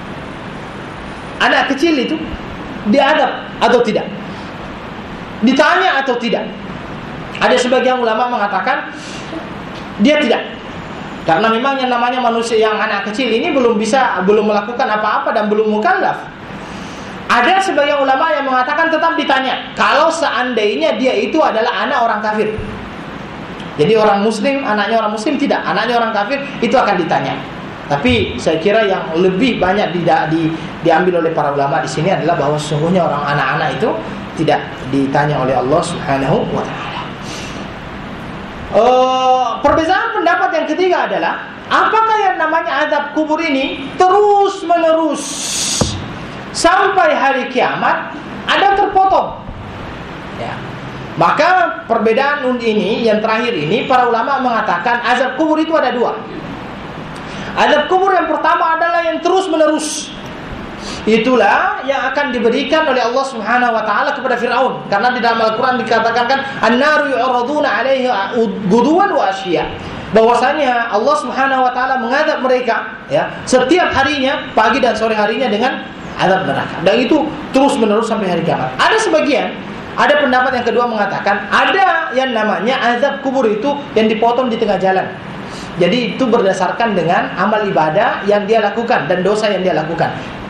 anak kecil itu diadab atau tidak, ditanya atau tidak. Ada sebagian ulama mengatakan dia tidak, karena memang yang namanya manusia yang anak kecil ini belum bisa, belum melakukan apa-apa dan belum mukallaf. Ada sebagian ulama yang mengatakan tetap ditanya kalau seandainya dia itu adalah anak orang kafir. Jadi orang muslim, anaknya orang muslim tidak, anaknya orang kafir itu akan ditanya. Tapi saya kira yang lebih banyak di, di, diambil oleh para ulama di sini adalah bahwa sesungguhnya orang anak-anak itu tidak ditanya oleh Allah Subhanahu wa taala. Uh, perbezaan pendapat yang ketiga adalah apakah yang namanya azab kubur ini terus menerus sampai hari kiamat ada terpotong. Ya. Maka perbedaan ini yang terakhir ini para ulama mengatakan azab kubur itu ada dua. Azab kubur yang pertama adalah yang terus menerus. Itulah yang akan diberikan oleh Allah Subhanahu wa taala kepada Firaun, karena di dalam Al-Qur'an dikatakan kan an-naru yu'raduna 'alaiha guduwan wa ashiya. Bahwasanya Allah Subhanahu wa taala mengadab mereka ya setiap harinya, pagi dan sore harinya dengan azab neraka. Dan itu terus menerus sampai hari kiamat. Ada sebagian, ada pendapat yang kedua mengatakan ada yang namanya azab kubur itu yang dipotong di tengah jalan. Jadi itu berdasarkan dengan amal ibadah yang dia lakukan dan dosa yang dia lakukan.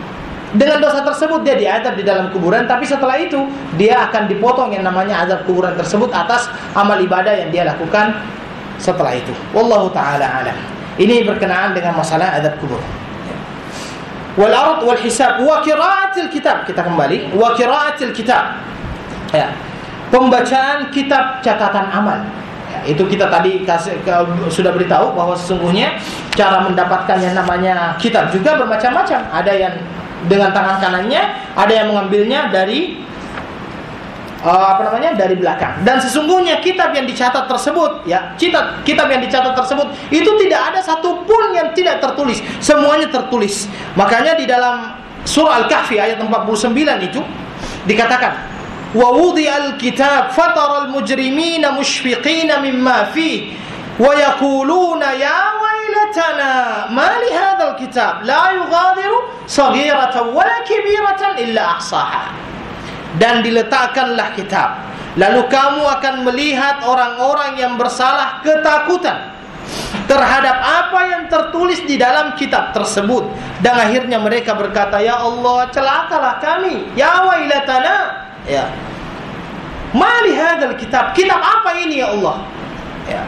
Dengan dosa tersebut dia diazab di dalam kuburan, tapi setelah itu dia akan dipotong yang namanya azab kuburan tersebut atas amal ibadah yang dia lakukan setelah itu. Wallahu taala alam. Ini berkenaan dengan masalah azab kubur. Wal ard wal hisab wa qiraatil kitab. Kita kembali wa qiraatil kitab. Ya. Pembacaan kitab catatan amal. Ya, itu kita tadi kasih, ke, sudah beritahu bahwa sesungguhnya cara mendapatkan yang namanya kitab juga bermacam-macam. Ada yang dengan tangan kanannya, ada yang mengambilnya dari uh, apa namanya dari belakang. Dan sesungguhnya kitab yang dicatat tersebut, ya kitab kitab yang dicatat tersebut itu tidak ada satupun yang tidak tertulis, semuanya tertulis. Makanya di dalam surah Al-Kahfi ayat empat puluh sembilan itu dikatakan, wa wudi'al kitab fataral mujrimina mushfiqina mimma fihi wa yaquluna ya wailatana ma li hadzal kitab la yughadiru saghiratan wala kibiratan illa ahsaha. Dan diletakkanlah kitab, lalu kamu akan melihat orang-orang yang bersalah ketakutan terhadap apa yang tertulis di dalam kitab tersebut, dan akhirnya mereka berkata, ya Allah, celakalah kami, ya wailatana, ya ma li hadzal kitab, kitab apa ini ya Allah, ya.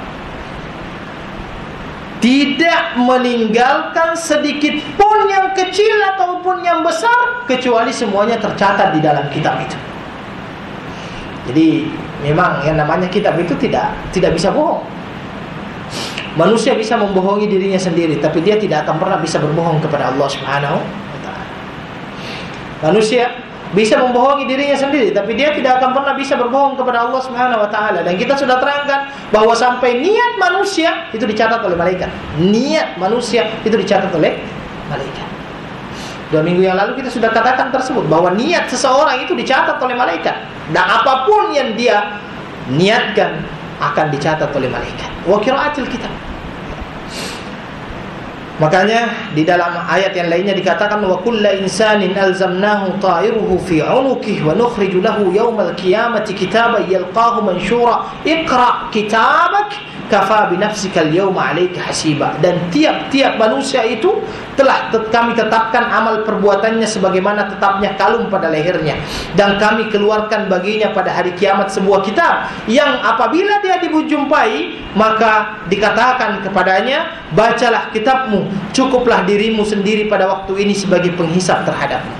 Tidak meninggalkan sedikit pun yang kecil ataupun yang besar, kecuali semuanya tercatat di dalam kitab itu. Jadi memang yang namanya kitab itu tidak tidak bisa bohong. Manusia bisa membohongi dirinya sendiri, tapi dia tidak akan pernah bisa berbohong kepada Allah Subhanahu wa taala. Manusia bisa membohongi dirinya sendiri, tapi dia tidak akan pernah bisa berbohong kepada Allah Subhanahu wa taala. Dan kita sudah terangkan bahwa sampai niat manusia itu dicatat oleh malaikat. Niat manusia itu dicatat oleh malaikat. Dua minggu yang lalu kita sudah katakan tersebut, bahwa niat seseorang itu dicatat oleh malaikat, dan apapun yang dia niatkan akan dicatat oleh malaikat. Wa qiraatil kitab. Makanya di dalam ayat yang lainnya dikatakan, wa kullu insanin alzamnahu ta'iruhu fi 'unuqihi wa nukhriju lahu yawmal qiyamati kitaban yalqahu manshura iqra kitabak kafa bi nafsika al-yawma 'alaika hasiba. Dan tiap-tiap manusia itu telah kami tetapkan amal perbuatannya sebagaimana tetapnya kalung pada lehernya, dan kami keluarkan baginya pada hari kiamat sebuah kitab yang apabila dia dijumpai maka dikatakan kepadanya, bacalah kitabmu, cukuplah dirimu sendiri pada waktu ini sebagai penghisap terhadapmu.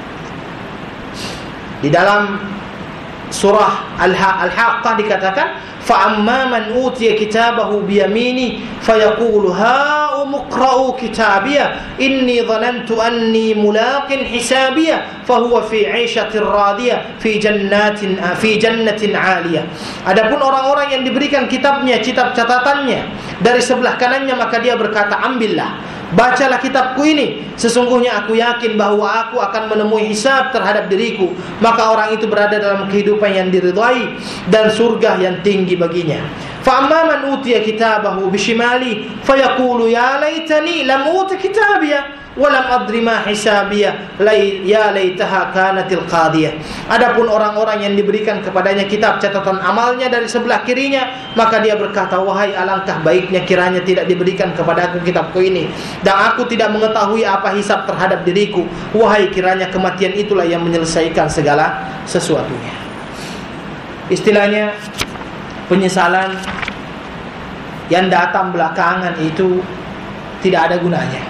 Di dalam surah Al-Haqqah dikatakan, فَأَمَّا مَنْ أُوتِيَ كِتَابَهُ بِيَمِينِهِ فَيَقُولُ هَاؤُمُ اقْرَءُوا كِتَابِيَهْ إِنِّي ظَنَنْتُ أَنِّي مُلَاقٍ حِسَابِيَهْ فَهُوَ فِي عِيشَةٍ رَاضِيَةٍ فِي جَنَّةٍ فِي جَنَّةٍ عَالِيَةٍ. Adapun orang-orang yang diberikan kitabnya, kitab catatannya dari sebelah kanannya, maka dia berkata, ambillah, bacalah kitabku ini, sesungguhnya aku yakin bahwa aku akan menemui hisab terhadap diriku. Maka orang itu berada dalam kehidupan yang diridhai dan surga yang tinggi baginya. Fa amma man utiya kitabahu bishimali fayaqulu ya laitani lam uta kitabiya wa lam adri ma hisabiya ya laitaha kanatil qadiyah. Adapun orang-orang yang diberikan kepadanya kitab catatan amalnya dari sebelah kirinya, maka dia berkata, wahai alangkah baiknya kiranya tidak diberikan kepadaku kitabku ini, dan aku tidak mengetahui apa hisab terhadap diriku. Wahai kiranya kematian itulah yang menyelesaikan segala sesuatunya. Istilahnya, penyesalan yang datang belakangan itu tidak ada gunanya.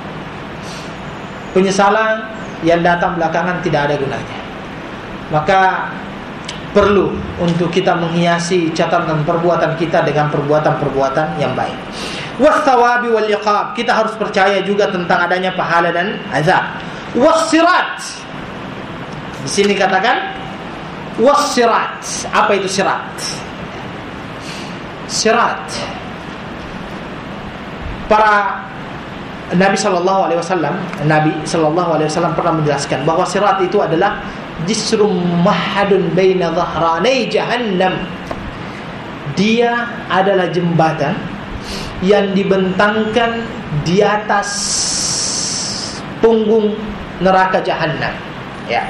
Penyesalan yang datang belakangan tidak ada gunanya. Maka perlu untuk kita menghiasi catatan perbuatan kita dengan perbuatan-perbuatan yang baik. Was-thawabi wal iqab, kita harus percaya juga tentang adanya pahala dan azab. Was-sirat, di sini katakan was-sirat. Apa itu sirat? Sirat, para Nabi sallallahu alaihi wasallam, Nabi sallallahu alaihi wasallam pernah menjelaskan bahwa sirat itu adalah jisrum mahadun baina dhahranai jahannam. Dia adalah jembatan yang dibentangkan di atas punggung neraka jahannam, ya.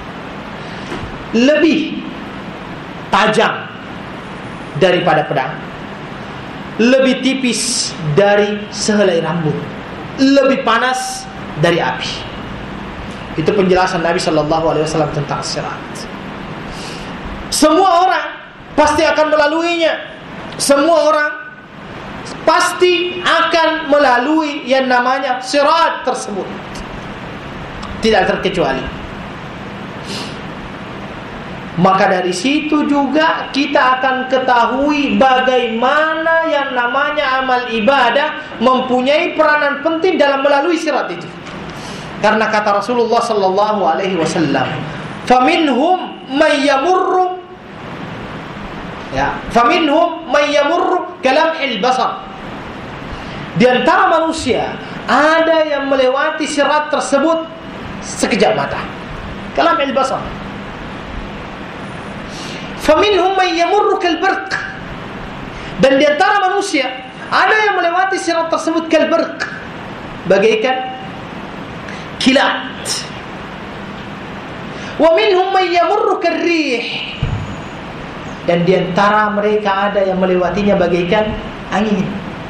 Lebih tajam daripada pedang, lebih tipis dari sehelai rambut, lebih panas dari api. Itu penjelasan Nabi Sallallahu Alaihi Wasallam tentang sirat. Semua orang pasti akan melaluinya. Semua orang pasti akan melalui yang namanya sirat tersebut, tidak terkecuali. Maka dari situ juga kita akan ketahui bagaimana yang namanya amal ibadah mempunyai peranan penting dalam melalui sirat itu. Karena kata Rasulullah sallallahu alaihi wasallam, "Faminhum may yamurru ya, faminhum may yamurru kalamhil basar." Di antara manusia ada yang melewati sirat tersebut sekejap mata. Kalamhil basar. Faminhum may yamurru kalbarq. Dan di antara manusia ada yang melewati sirat tersebut kalbarq, bagaikan kilat. Wa minhum may yamurru karrih. Dan di antara mereka ada yang melewatinya bagaikan angin.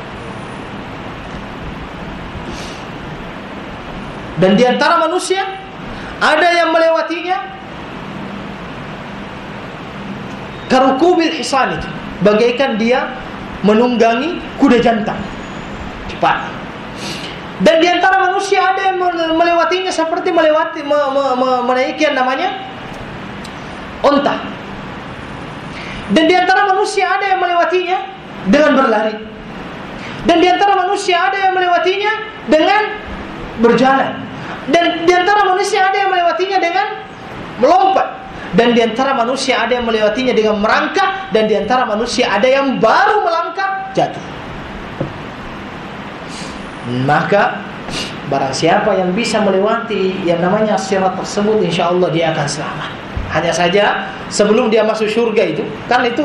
Dan di antara manusia ada yang melewatinya karukubil hisan, itu bagaikan dia menunggangi kuda jantan cepat. Dan di antara manusia ada yang melewatinya seperti melewati me, me, me, menaiki yang namanya unta. Dan di antara manusia ada yang melewatinya dengan berlari. Dan di antara manusia ada yang melewatinya dengan berjalan. Dan di antara manusia ada yang melewatinya dengan melompat. Dan di antara manusia ada yang melewatinya dengan merangkak. Dan di antara manusia ada yang baru melangkah jatuh. Maka barang siapa yang bisa melewati yang namanya sirat tersebut, insyaallah dia akan selamat. Hanya saja sebelum dia masuk surga itu, kan itu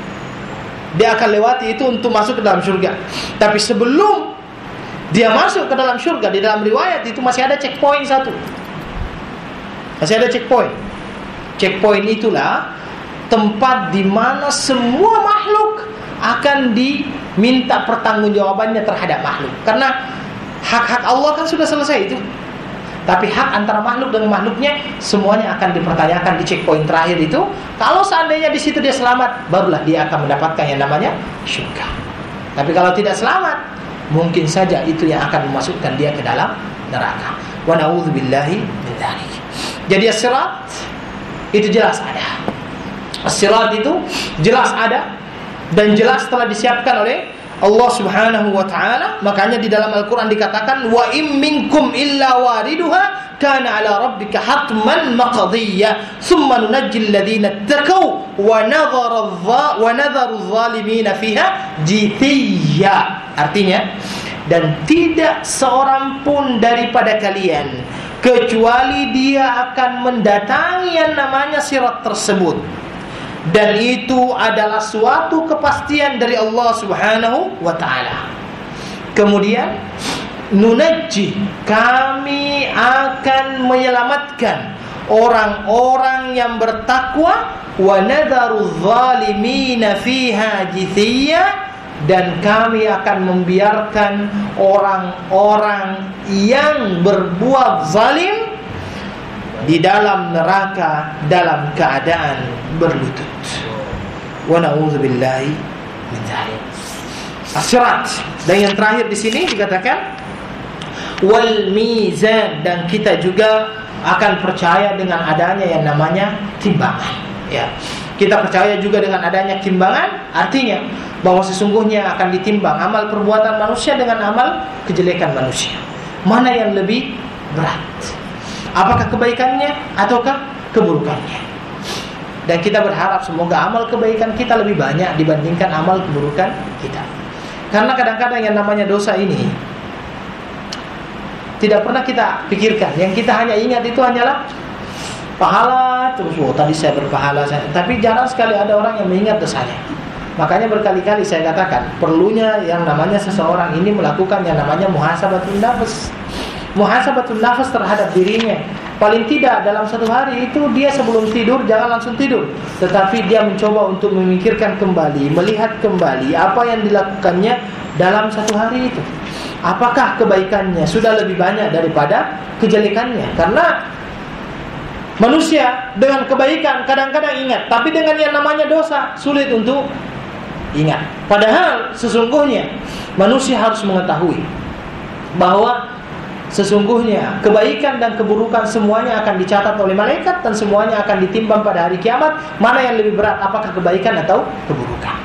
dia akan lewati itu untuk masuk ke dalam surga. Tapi sebelum dia masuk ke dalam surga, di dalam riwayat itu masih ada checkpoint satu. Masih ada checkpoint. Checkpoint itulah tempat di mana semua makhluk akan diminta pertanggungjawabannya terhadap makhluk. Karena hak-hak Allah kan sudah selesai itu. Tapi hak antara makhluk dengan makhluknya semuanya akan dipertanyakan di checkpoint terakhir itu. Kalau seandainya di situ dia selamat, barulah dia akan mendapatkan yang namanya syurga. Tapi kalau tidak selamat, mungkin saja itu yang akan memasukkan dia ke dalam neraka. Wa na'udzubillahi min dzalik. Jadi as-sirat itu jelas ada. As-sirat itu jelas ada dan jelas telah disiapkan oleh Allah Subhanahu wa taala. Makanya di dalam Al-Qur'an dikatakan wa im minkum illa wariduha kana 'ala rabbika hatman maqdiyya thumma nunajjil ladzina taqaw wa nadharu wa nadharu adh-dhalimina fiha jithiyya. Artinya, dan tidak seorang pun daripada kalian kecuali dia akan mendatangi yang namanya sirat tersebut. Dan itu adalah suatu kepastian dari Allah Subhanahu wa ta'ala. Kemudian nunajji, kami akan menyelamatkan orang-orang yang bertakwa, wa nadharu adh-dhalimina fiha jithiyya, dan kami akan membiarkan orang-orang yang berbuat zalim di dalam neraka dalam keadaan berlutut. Wa na'udzubillahi min dzalik. As-sirat. Dan yang terakhir di sini dikatakan wal mizan, dan kita juga akan percaya dengan adanya yang namanya timbangan. Ya. Kita percaya juga dengan adanya timbangan, artinya bahwa sesungguhnya akan ditimbang amal perbuatan manusia dengan amal kejelekan manusia. Mana yang lebih berat? Apakah kebaikannya ataukah keburukannya? Dan kita berharap semoga amal kebaikan kita lebih banyak dibandingkan amal keburukan kita. Karena kadang-kadang yang namanya dosa ini tidak pernah kita pikirkan. Yang kita hanya ingat itu hanyalah pahala terus. Oh, tadi saya berpahala saya. Tapi jarang sekali ada orang yang mengingat dosanya. Makanya berkali-kali saya katakan, perlunya yang namanya seseorang ini melakukan yang namanya muhasabatun nafs. Muhasabatun nafs terhadap dirinya. Paling tidak dalam satu hari itu dia sebelum tidur jangan langsung tidur, tetapi dia mencoba untuk memikirkan kembali, melihat kembali apa yang dilakukannya dalam satu hari itu. Apakah kebaikannya sudah lebih banyak daripada kejelekannya? Karena Manusia dengan kebaikan kadang-kadang ingat, tapi dengan yang namanya dosa sulit untuk ingat. Padahal sesungguhnya manusia harus mengetahui bahwa sesungguhnya kebaikan dan keburukan semuanya akan dicatat oleh malaikat dan semuanya akan ditimbang pada hari kiamat. Mana yang lebih berat, apakah kebaikan atau keburukan?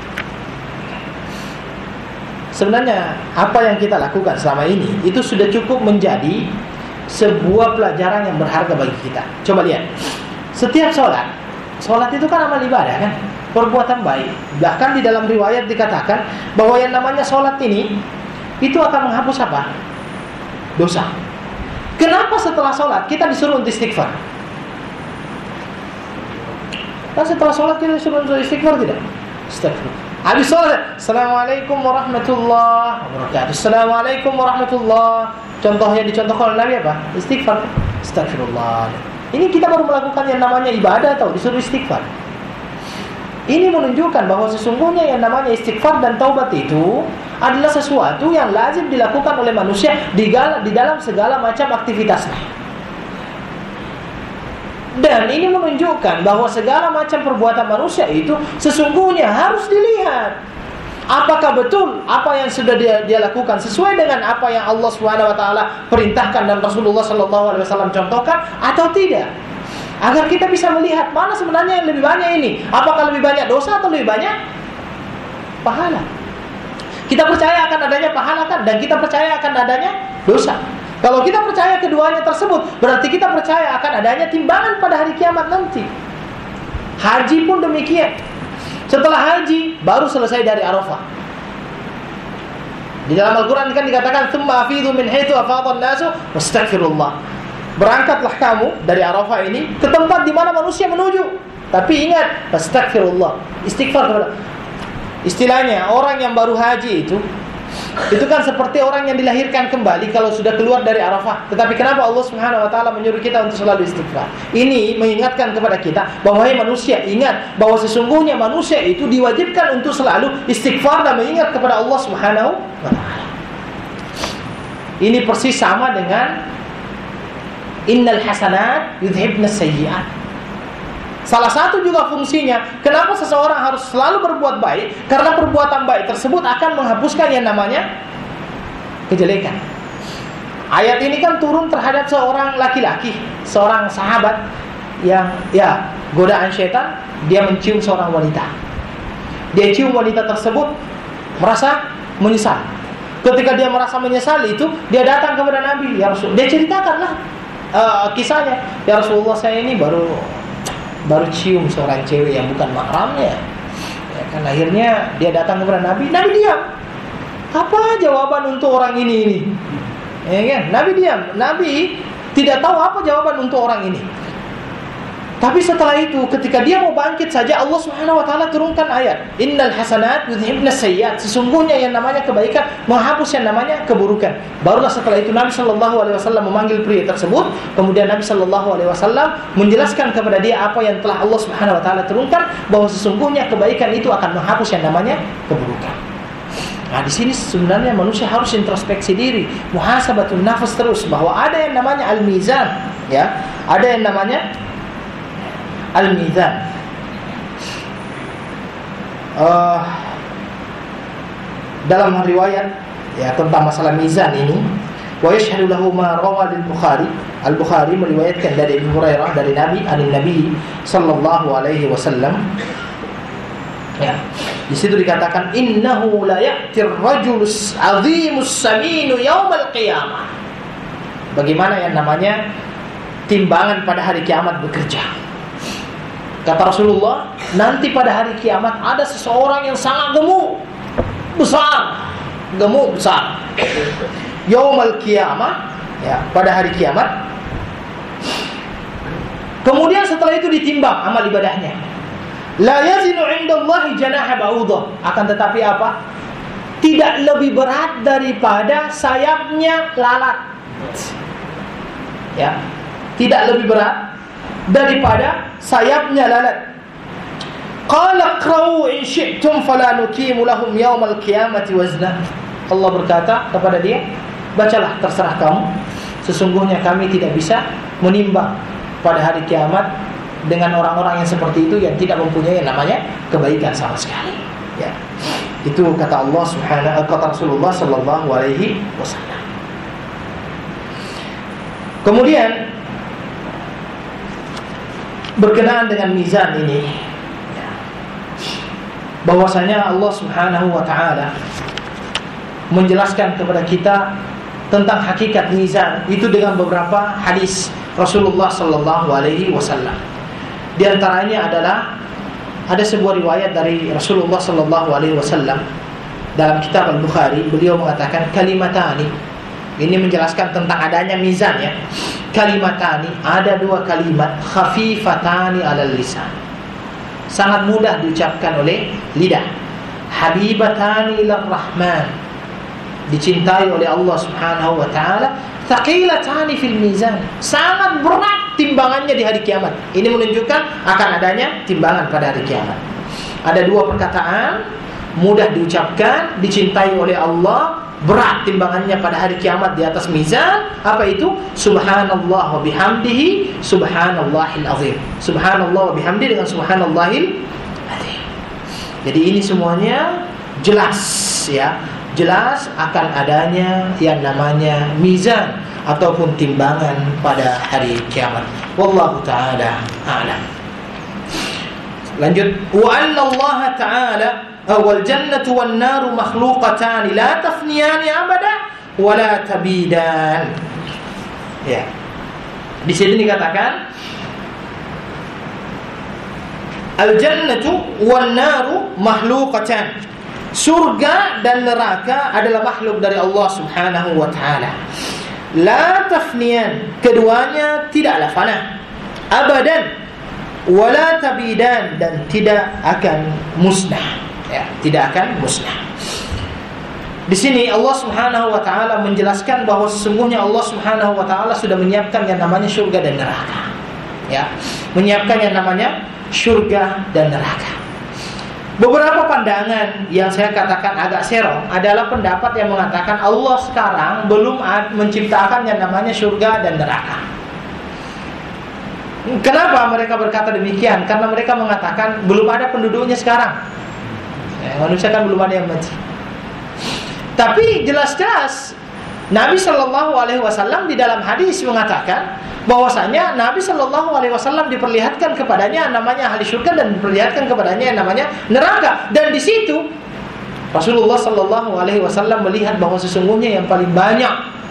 Sebenarnya apa yang kita lakukan selama ini itu sudah cukup menjadi sebuah pelajaran yang berharga bagi kita. Coba lihat, setiap sholat, sholat itu kan amal ibadah kan, perbuatan baik. Bahkan di dalam riwayat dikatakan bahwa yang namanya sholat ini itu akan menghapus apa? Dosa. Kenapa setelah sholat kita disuruh untuk istighfar? Nah, setelah sholat kita disuruh untuk istighfar tidak? Istighfar. Habis sholat, Assalamualaikum warahmatullahi wabarakatuh. Assalamualaikum warahmatullahi. Contohnya dicontohkan oleh Nabi apa? Istighfar. Astagfirullah. Ini kita baru melakukan yang namanya ibadah atau disuruh istighfar. Ini menunjukkan bahwa sesungguhnya yang namanya istighfar dan taubat itu adalah sesuatu yang lazim dilakukan oleh manusia di dalam segala macam aktivitasnya. Dan ini menunjukkan bahwa segala macam perbuatan manusia itu sesungguhnya harus dilihat apakah betul apa yang sudah dia, dia lakukan sesuai dengan apa yang Allah Subhanahu wa taala perintahkan dan Rasulullah sallallahu alaihi wasallam contohkan atau tidak. Agar kita bisa melihat mana sebenarnya yang lebih banyak ini. Apakah lebih banyak dosa atau lebih banyak pahala? Kita percaya akan adanya pahala kan, dan kita percaya akan adanya dosa. Kalau kita percaya keduanya tersebut, berarti kita percaya akan adanya timbangan pada hari kiamat nanti. Haji pun demikian. Setelah haji baru selesai dari Arafah. Di dalam Al-Quran kan dikatakan tsumma afidu min haitsu afadha an-nasu wastaghfirullah. Berangkatlah kamu dari Arafah ini ke tempat di mana manusia menuju. Tapi ingat, astaghfirullah, istighfar kepada. Istilahnya orang yang baru haji itu itu kan seperti orang yang dilahirkan kembali kalau sudah keluar dari Arafah. Tetapi kenapa Allah Subhanahu wa taala menyuruh kita untuk selalu istighfar? Ini mengingatkan kepada kita bahwa hai manusia, ingat bahwa sesungguhnya manusia itu diwajibkan untuk selalu istighfar dan mengingat kepada Allah Subhanahu wa taala. Ini persis sama dengan innal hasanat yudhibnas sayyi'at. Salah satu juga fungsinya kenapa seseorang harus selalu berbuat baik, karena perbuatan baik tersebut akan menghapuskan yang namanya kejelekan. Ayat ini kan turun terhadap seorang laki-laki, seorang sahabat yang ya godaan syaitan, dia mencium seorang wanita. Dia cium wanita tersebut, merasa menyesal. Ketika dia merasa menyesal itu, dia datang kepada Nabi, ya Rasul. Dia ceritakanlah uh, kisahnya, ya Rasulullah, saya ini baru baru cium seorang cewek yang bukan mahramnya. Ya kan, akhirnya dia datang kepada Nabi. Nabi diam. Apa jawaban untuk orang ini ini? Ya kan? Nabi diam. Nabi tidak tahu apa jawaban untuk orang ini. Tapi setelah itu, ketika dia mau bangkit saja, Allah Subhanahu wa taala turunkan ayat, innal hasanat yudhibnas sayyi'at. Sesungguhnya yang namanya kebaikan menghapus yang namanya keburukan. Barulah setelah itu Nabi sallallahu alaihi wasallam memanggil pria tersebut, kemudian Nabi sallallahu alaihi wasallam menjelaskan kepada dia apa yang telah Allah Subhanahu wa taala turunkan, bahwa sesungguhnya kebaikan itu akan menghapus yang namanya keburukan. Nah, di sini sebenarnya manusia harus introspeksi diri, muhasabatun nafas terus, bahwa ada yang namanya al-mizan, ya. Ada yang namanya al-mizan. Uh, dalam riwayat ya tentang masalah mizan ini, wa yashhadu lahu ma rawa al-Bukhari. Al-Bukhari meriwayatkan dari Abu Hurairah dari Nabi, an Nabi sallallahu alaihi wasallam. Ya, di situ dikatakan innahu la ya'tir rajulus 'azimus saminu yaumal qiyamah. Bagaimana yang namanya timbangan pada hari kiamat bekerja. Kata Rasulullah, nanti pada hari kiamat ada seseorang yang sangat gemuk, besar, gemuk besar. Yaumal qiyamah, ya, pada hari kiamat. Kemudian setelah itu ditimbang amal ibadahnya. La yazinu 'indallahi janaha ba'udah. Akan tetapi apa? Tidak lebih berat daripada sayapnya lalat. Ya, tidak lebih berat daripada sayapnya lalat. Qala qra'u in syi'tum fala nuqimu lahum yaumal qiyamati wazna. Allah berkata kepada dia, bacalah, terserah kamu. Sesungguhnya kami tidak bisa menimbang pada hari kiamat dengan orang-orang yang seperti itu yang tidak mempunyai yang namanya kebaikan sama sekali. Ya. Itu kata Allah Subhanahu kata Rasulullah sallallahu alaihi wasallam. Kemudian berkenaan dengan mizan ini, bahwasanya Allah Subhanahu wa taala menjelaskan kepada kita tentang hakikat mizan itu dengan beberapa hadis Rasulullah sallallahu alaihi wasallam. Di antaranya adalah ada sebuah riwayat dari Rasulullah sallallahu alaihi wasallam dalam kitab Al-Bukhari, beliau mengatakan kalimatani. Ini menjelaskan tentang adanya mizan, ya. Kalimatani, ada dua kalimat khafifatani 'alal lisan. Sangat mudah diucapkan oleh lidah. Habibatani ilar rahman, dicintai oleh Allah Subhanahu wa taala. Thaqilatani fil mizan, sangat berat timbangannya di hari kiamat. Ini menunjukkan akan adanya timbangan pada hari kiamat. Ada dua perkataan mudah diucapkan, dicintai oleh Allah, berat timbangannya pada hari kiamat di atas mizan. Apa itu? Subhanallah wa bihamdihi subhanallahil azim. Subhanallah wa bihamdihi dengan subhanallahil azim. Jadi ini semuanya jelas, ya. Jelas akan adanya yang namanya mizan ataupun timbangan pada hari kiamat. Wallahu taala a'lam. Lanjut, wa anna Allah taala wal jannatu wan naru makhluqatan la tafniyani abada wa la tabidan. Ya. Di sini dikatakan al jannatu wan naru makhluqatan. Surga dan neraka adalah makhluk dari Allah Subhanahu wa taala. La tafniyan, keduanya tidaklah fana. Abadan wala tabidan, dan tidak akan musnah. Ya, tidak akan musnah. Di sini Allah Subhanahu wa taala menjelaskan bahwa sesungguhnya Allah Subhanahu wa taala sudah menyiapkan yang namanya surga dan neraka. Ya, menyiapkan yang namanya surga dan neraka. Beberapa pandangan yang saya katakan agak serong adalah pendapat yang mengatakan Allah sekarang belum menciptakan yang namanya surga dan neraka. Kenapa mereka berkata demikian? Karena mereka mengatakan belum ada penduduknya sekarang. Ya, manusia kan belum ada yang mati. Tapi jelas-jelas Nabi Shallallahu Alaihi Wasallam di dalam hadis mengatakan bahwasanya Nabi Shallallahu Alaihi Wasallam diperlihatkan kepadanya namanya ahli surga dan diperlihatkan kepadanya yang namanya neraka. Dan di situ Rasulullah Shallallahu Alaihi Wasallam melihat bahwa sesungguhnya yang paling banyak,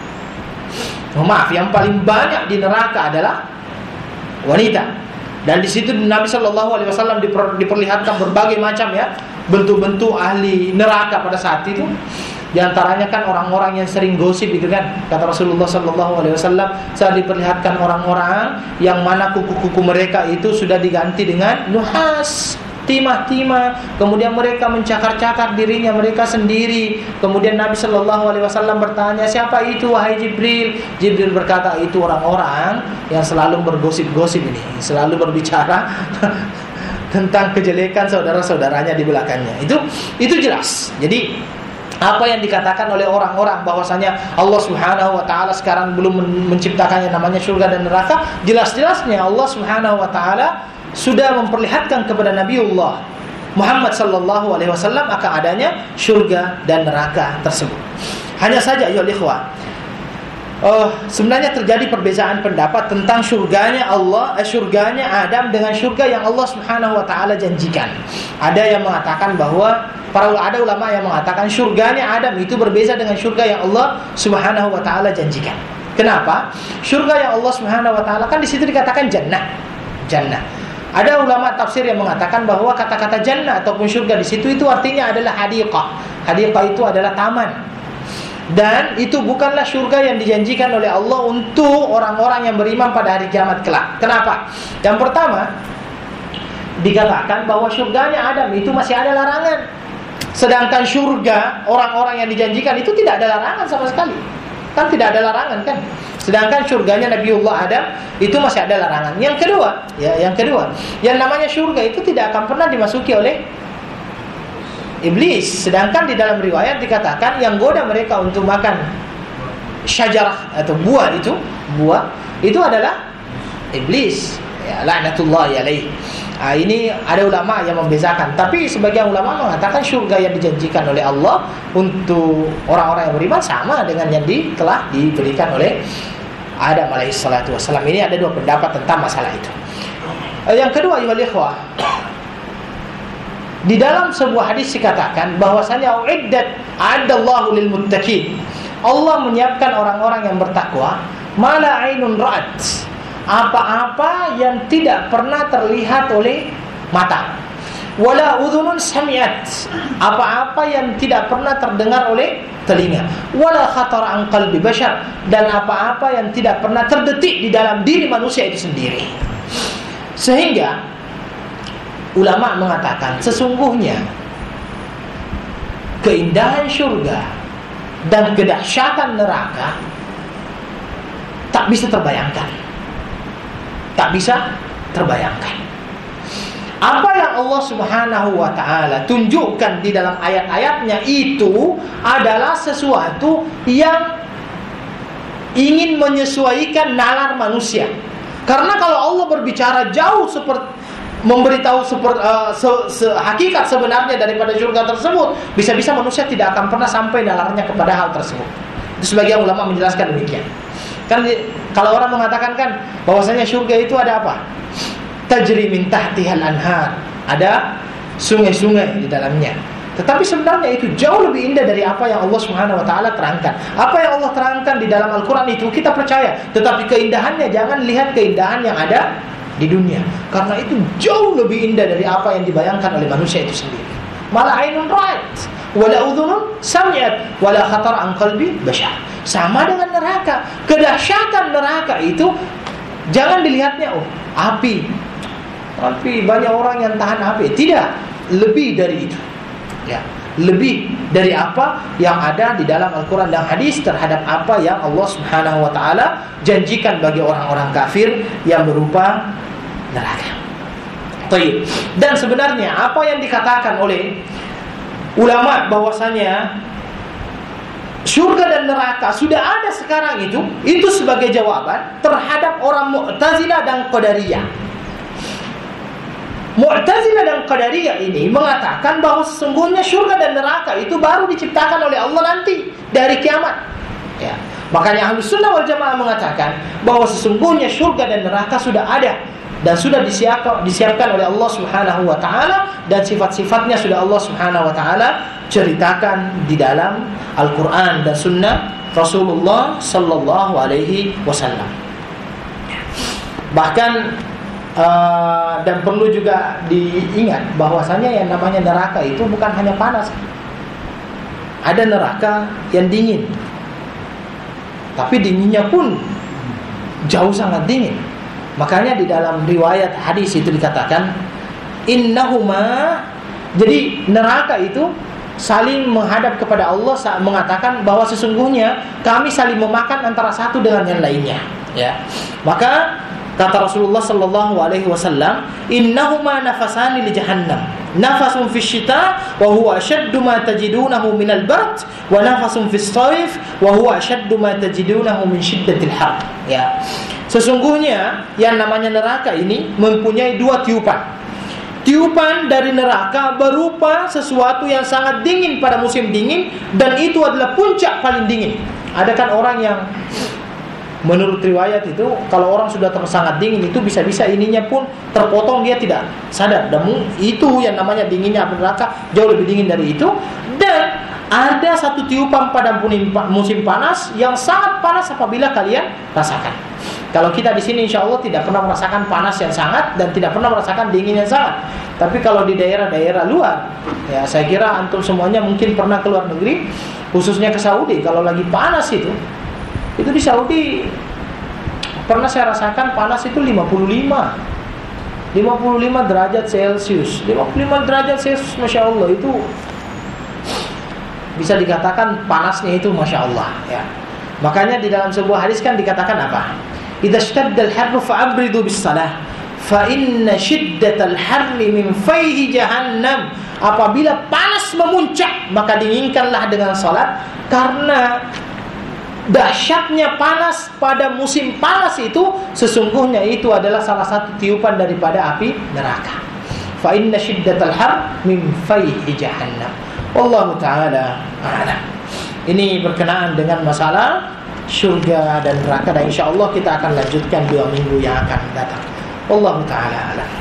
oh maaf, yang paling banyak di neraka adalah wanita. Dan di situ Nabi Shallallahu Alaihi Wasallam diper, diperlihatkan berbagai macam, ya, bentuk-bentuk ahli neraka pada saat itu. Di antaranya kan orang-orang yang sering gosip, itu kan, kata Rasulullah Sallallahu Alaihi Wasallam, saya diperlihatkan orang-orang yang mana kuku-kuku mereka itu sudah diganti dengan nuhas, timah-timah. Kemudian mereka mencakar-cakar dirinya mereka sendiri. Kemudian Nabi Sallallahu Alaihi Wasallam bertanya, siapa itu wahai Jibril? Jibril berkata, itu orang-orang yang selalu bergosip-gosip ini, selalu berbicara tentang kejelekan saudara-saudaranya di belakangnya. Itu itu jelas. Jadi apa yang dikatakan oleh orang-orang bahwasanya Allah Subhanahu wa taala sekarang belum menciptakan yang namanya surga dan neraka, jelas-jelasnya Allah Subhanahu wa taala sudah memperlihatkan kepada Nabiullah Muhammad sallallahu alaihi wasallam akan adanya surga dan neraka tersebut. Hanya saja ya ikhwah, uh, sebenarnya terjadi perbezaan pendapat tentang surganya Allah, eh, surganya Adam dengan surga yang Allah Subhanahu wa taala janjikan. Ada yang mengatakan bahwa Para ada ulama yang mengatakan surganya Adam itu berbeza dengan surga yang Allah Subhanahu wa taala janjikan. Kenapa? Surga yang Allah Subhanahu wa taala kan di situ dikatakan jannah. Jannah. Ada ulama tafsir yang mengatakan bahwa kata-kata jannah ataupun surga di situ itu artinya adalah hadiqah. Hadiqah itu adalah taman. Dan itu bukanlah surga yang dijanjikan oleh Allah untuk orang-orang yang beriman pada hari kiamat kelak. Kenapa? Yang pertama, dikatakan bahwa surganya Adam itu masih ada larangan. Sedangkan surga orang-orang yang dijanjikan itu tidak ada larangan sama sekali. Kan tidak ada larangan kan. Sedangkan surganya Nabiullah Adam itu masih ada larangan. Yang kedua, ya, yang kedua, yang namanya surga itu tidak akan pernah dimasuki oleh iblis. Sedangkan di dalam riwayat dikatakan yang goda mereka untuk makan syajarah atau buah itu, buah itu adalah iblis, ya, laknatullahi alaih. Nah, ini ada ulama yang membezakan, tapi sebagian ulama mengatakan syurga yang dijanjikan oleh Allah untuk orang-orang yang beriman sama dengan yang di, telah diberikan oleh Adam alaihi salatu wassalam. Ini ada dua pendapat tentang masalah itu. Yang kedua, ya ikhwah, di dalam sebuah hadis dikatakan bahwasanya uiddat a'addallahu lil muttaqin. Allah menyiapkan orang-orang yang bertakwa mala ainun ra'at, apa-apa yang tidak pernah terlihat oleh mata, wala udhunun sami'at, apa-apa yang tidak pernah terdengar oleh telinga, wala khatara an qalbi bashar, dan apa-apa yang tidak pernah terdetik di dalam diri manusia itu sendiri. Sehingga ulama mengatakan sesungguhnya keindahan syurga dan kedahsyatan neraka tak bisa terbayangkan. Tak bisa terbayangkan. Apa yang Allah Subhanahu wa ta'ala tunjukkan di dalam ayat-ayatnya itu adalah sesuatu yang ingin menyesuaikan nalar manusia. Karena kalau Allah berbicara jauh seperti memberitahu seperti uh, se, se, hakikat sebenarnya daripada surga tersebut, bisa-bisa manusia tidak akan pernah sampai nalarnya kepada hal tersebut. Itu sebagian ulama menjelaskan demikian. Kan kalau orang mengatakan kan bahwasanya surga itu ada apa? Tajri min tahtihal anhar, ada sungai-sungai di dalamnya. Tetapi sebenarnya itu jauh lebih indah dari apa yang Allah Subhanahu wa taala terangkan. Apa yang Allah terangkan di dalam Al-Qur'an itu kita percaya, tetapi keindahannya jangan lihat keindahan yang ada di dunia, karena itu jauh lebih indah dari apa yang dibayangkan oleh manusia itu sendiri. Mala ainun ra'at wala udhunun sami'at wala khatar an qalbi bashar. Sama dengan neraka. Kedahsyatan neraka itu jangan dilihatnya oh api, tapi banyak orang yang tahan api. Tidak, lebih dari itu. Ya, lebih dari apa yang ada di dalam Al-Quran dan hadis terhadap apa yang Allah Subhanahu wa ta'ala janjikan bagi orang-orang kafir yang berupa neraka. Baik. Dan sebenarnya apa yang dikatakan oleh ulama bahwasanya surga dan neraka sudah ada sekarang itu, itu sebagai jawaban terhadap orang Mu'tazilah dan Qadariyah. Mu'tazilah dan Qadariyah ini mengatakan bahwa sesungguhnya surga dan neraka itu baru diciptakan oleh Allah nanti dari kiamat. Ya. Makanya Ahlus Sunnah wal Jamaah mengatakan bahwa sesungguhnya surga dan neraka sudah ada dan sudah disiapkan, disiapkan oleh Allah Subhanahu wa ta'ala, dan sifat-sifatnya sudah Allah Subhanahu wa ta'ala ceritakan di dalam Al-Quran dan Sunnah Rasulullah Sallallahu Alaihi Wasallam. Bahkan uh, dan perlu juga diingat bahwasanya yang namanya neraka itu bukan hanya panas. Ada neraka yang dingin, tapi dinginnya pun jauh sangat dingin. Makanya di dalam riwayat hadis itu dikatakan innahuma, jadi neraka itu saling menghadap kepada Allah, mengatakan bahwa sesungguhnya kami saling memakan antara satu dengan yang lainnya. Ya, maka kata Rasulullah sallallahu alaihi wasallam, innahuma nafasani li jahannam, nafasun fi syita wa huwa ashaddu ma tajidunahu min al-bard, wa nafasun fi as-sayf wa huwa ashaddu ma tajidunahu min shiddatil har. Ya, sesungguhnya yang namanya neraka ini mempunyai dua tiupan. Tiupan dari neraka berupa sesuatu yang sangat dingin pada musim dingin, dan itu adalah puncak paling dingin. Ada kan orang yang menurut riwayat itu kalau orang sudah sangat dingin itu bisa-bisa ininya pun terpotong, dia tidak sadar. Dan itu yang namanya dinginnya neraka jauh lebih dingin dari itu. Dan ada satu tiupan pada musim panas yang sangat panas apabila kalian rasakan. Kalau kita di sini insya Allah tidak pernah merasakan panas yang sangat dan tidak pernah merasakan dingin yang sangat. Tapi kalau di daerah-daerah luar, ya saya kira antum semuanya mungkin pernah ke luar negeri, khususnya ke Saudi. Kalau lagi panas itu, itu di Saudi pernah saya rasakan panas itu lima puluh lima derajat Celcius. lima puluh lima derajat Celcius, Masya Allah, itu bisa dikatakan panasnya itu Masya Allah, ya. Makanya di dalam sebuah hadis kan dikatakan apa? Idza ishtadda al-harru fa'abridu bis-salah fa inna shiddatal harri min fayhi jahannam. Apabila panas memuncak, maka dinginkanlah dengan salat, karena dahsyatnya panas pada musim panas itu, sesungguhnya itu adalah salah satu tiupan daripada api neraka. Fa inna syiddatal har min fayhi jahannam. Wallahu taala a'lam. Ini berkenaan dengan masalah surga dan neraka, dan insyaallah kita akan lanjutkan dua minggu yang akan datang. Wallahu taala a'lam.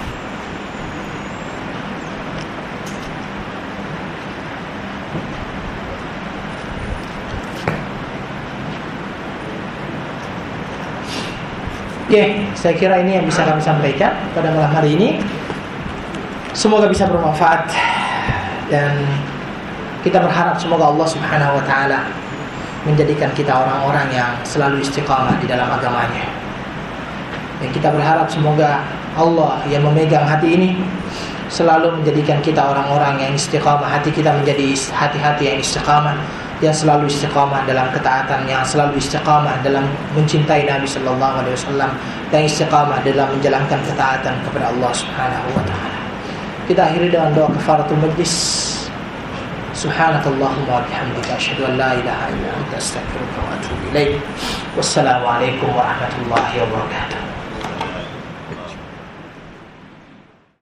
Oke, okay, saya kira ini yang bisa kami sampaikan pada malam hari ini. Semoga bisa bermanfaat, dan kita berharap semoga Allah Subhanahu wa taala menjadikan kita orang-orang yang selalu istiqamah di dalam agamanya. Dan kita berharap semoga Allah yang memegang hati ini selalu menjadikan kita orang-orang yang istiqamah, hati kita menjadi hati-hati yang istiqamah, yang selalu istiqamah dalam ketaatan, yang selalu istiqamah dalam mencintai Nabi sallallahu alaihi wasallam, dan istiqamah dalam menjalankan ketaatan kepada Allah Subhanahu wa taala. Kita akhiri dengan doa kafaratul majlis. Subhanakallahumma wa bihamdika asyhadu an la ilaha illa anta astaghfiruka wa atubu ilaik. Wassalamu alaikum warahmatullahi wabarakatuh.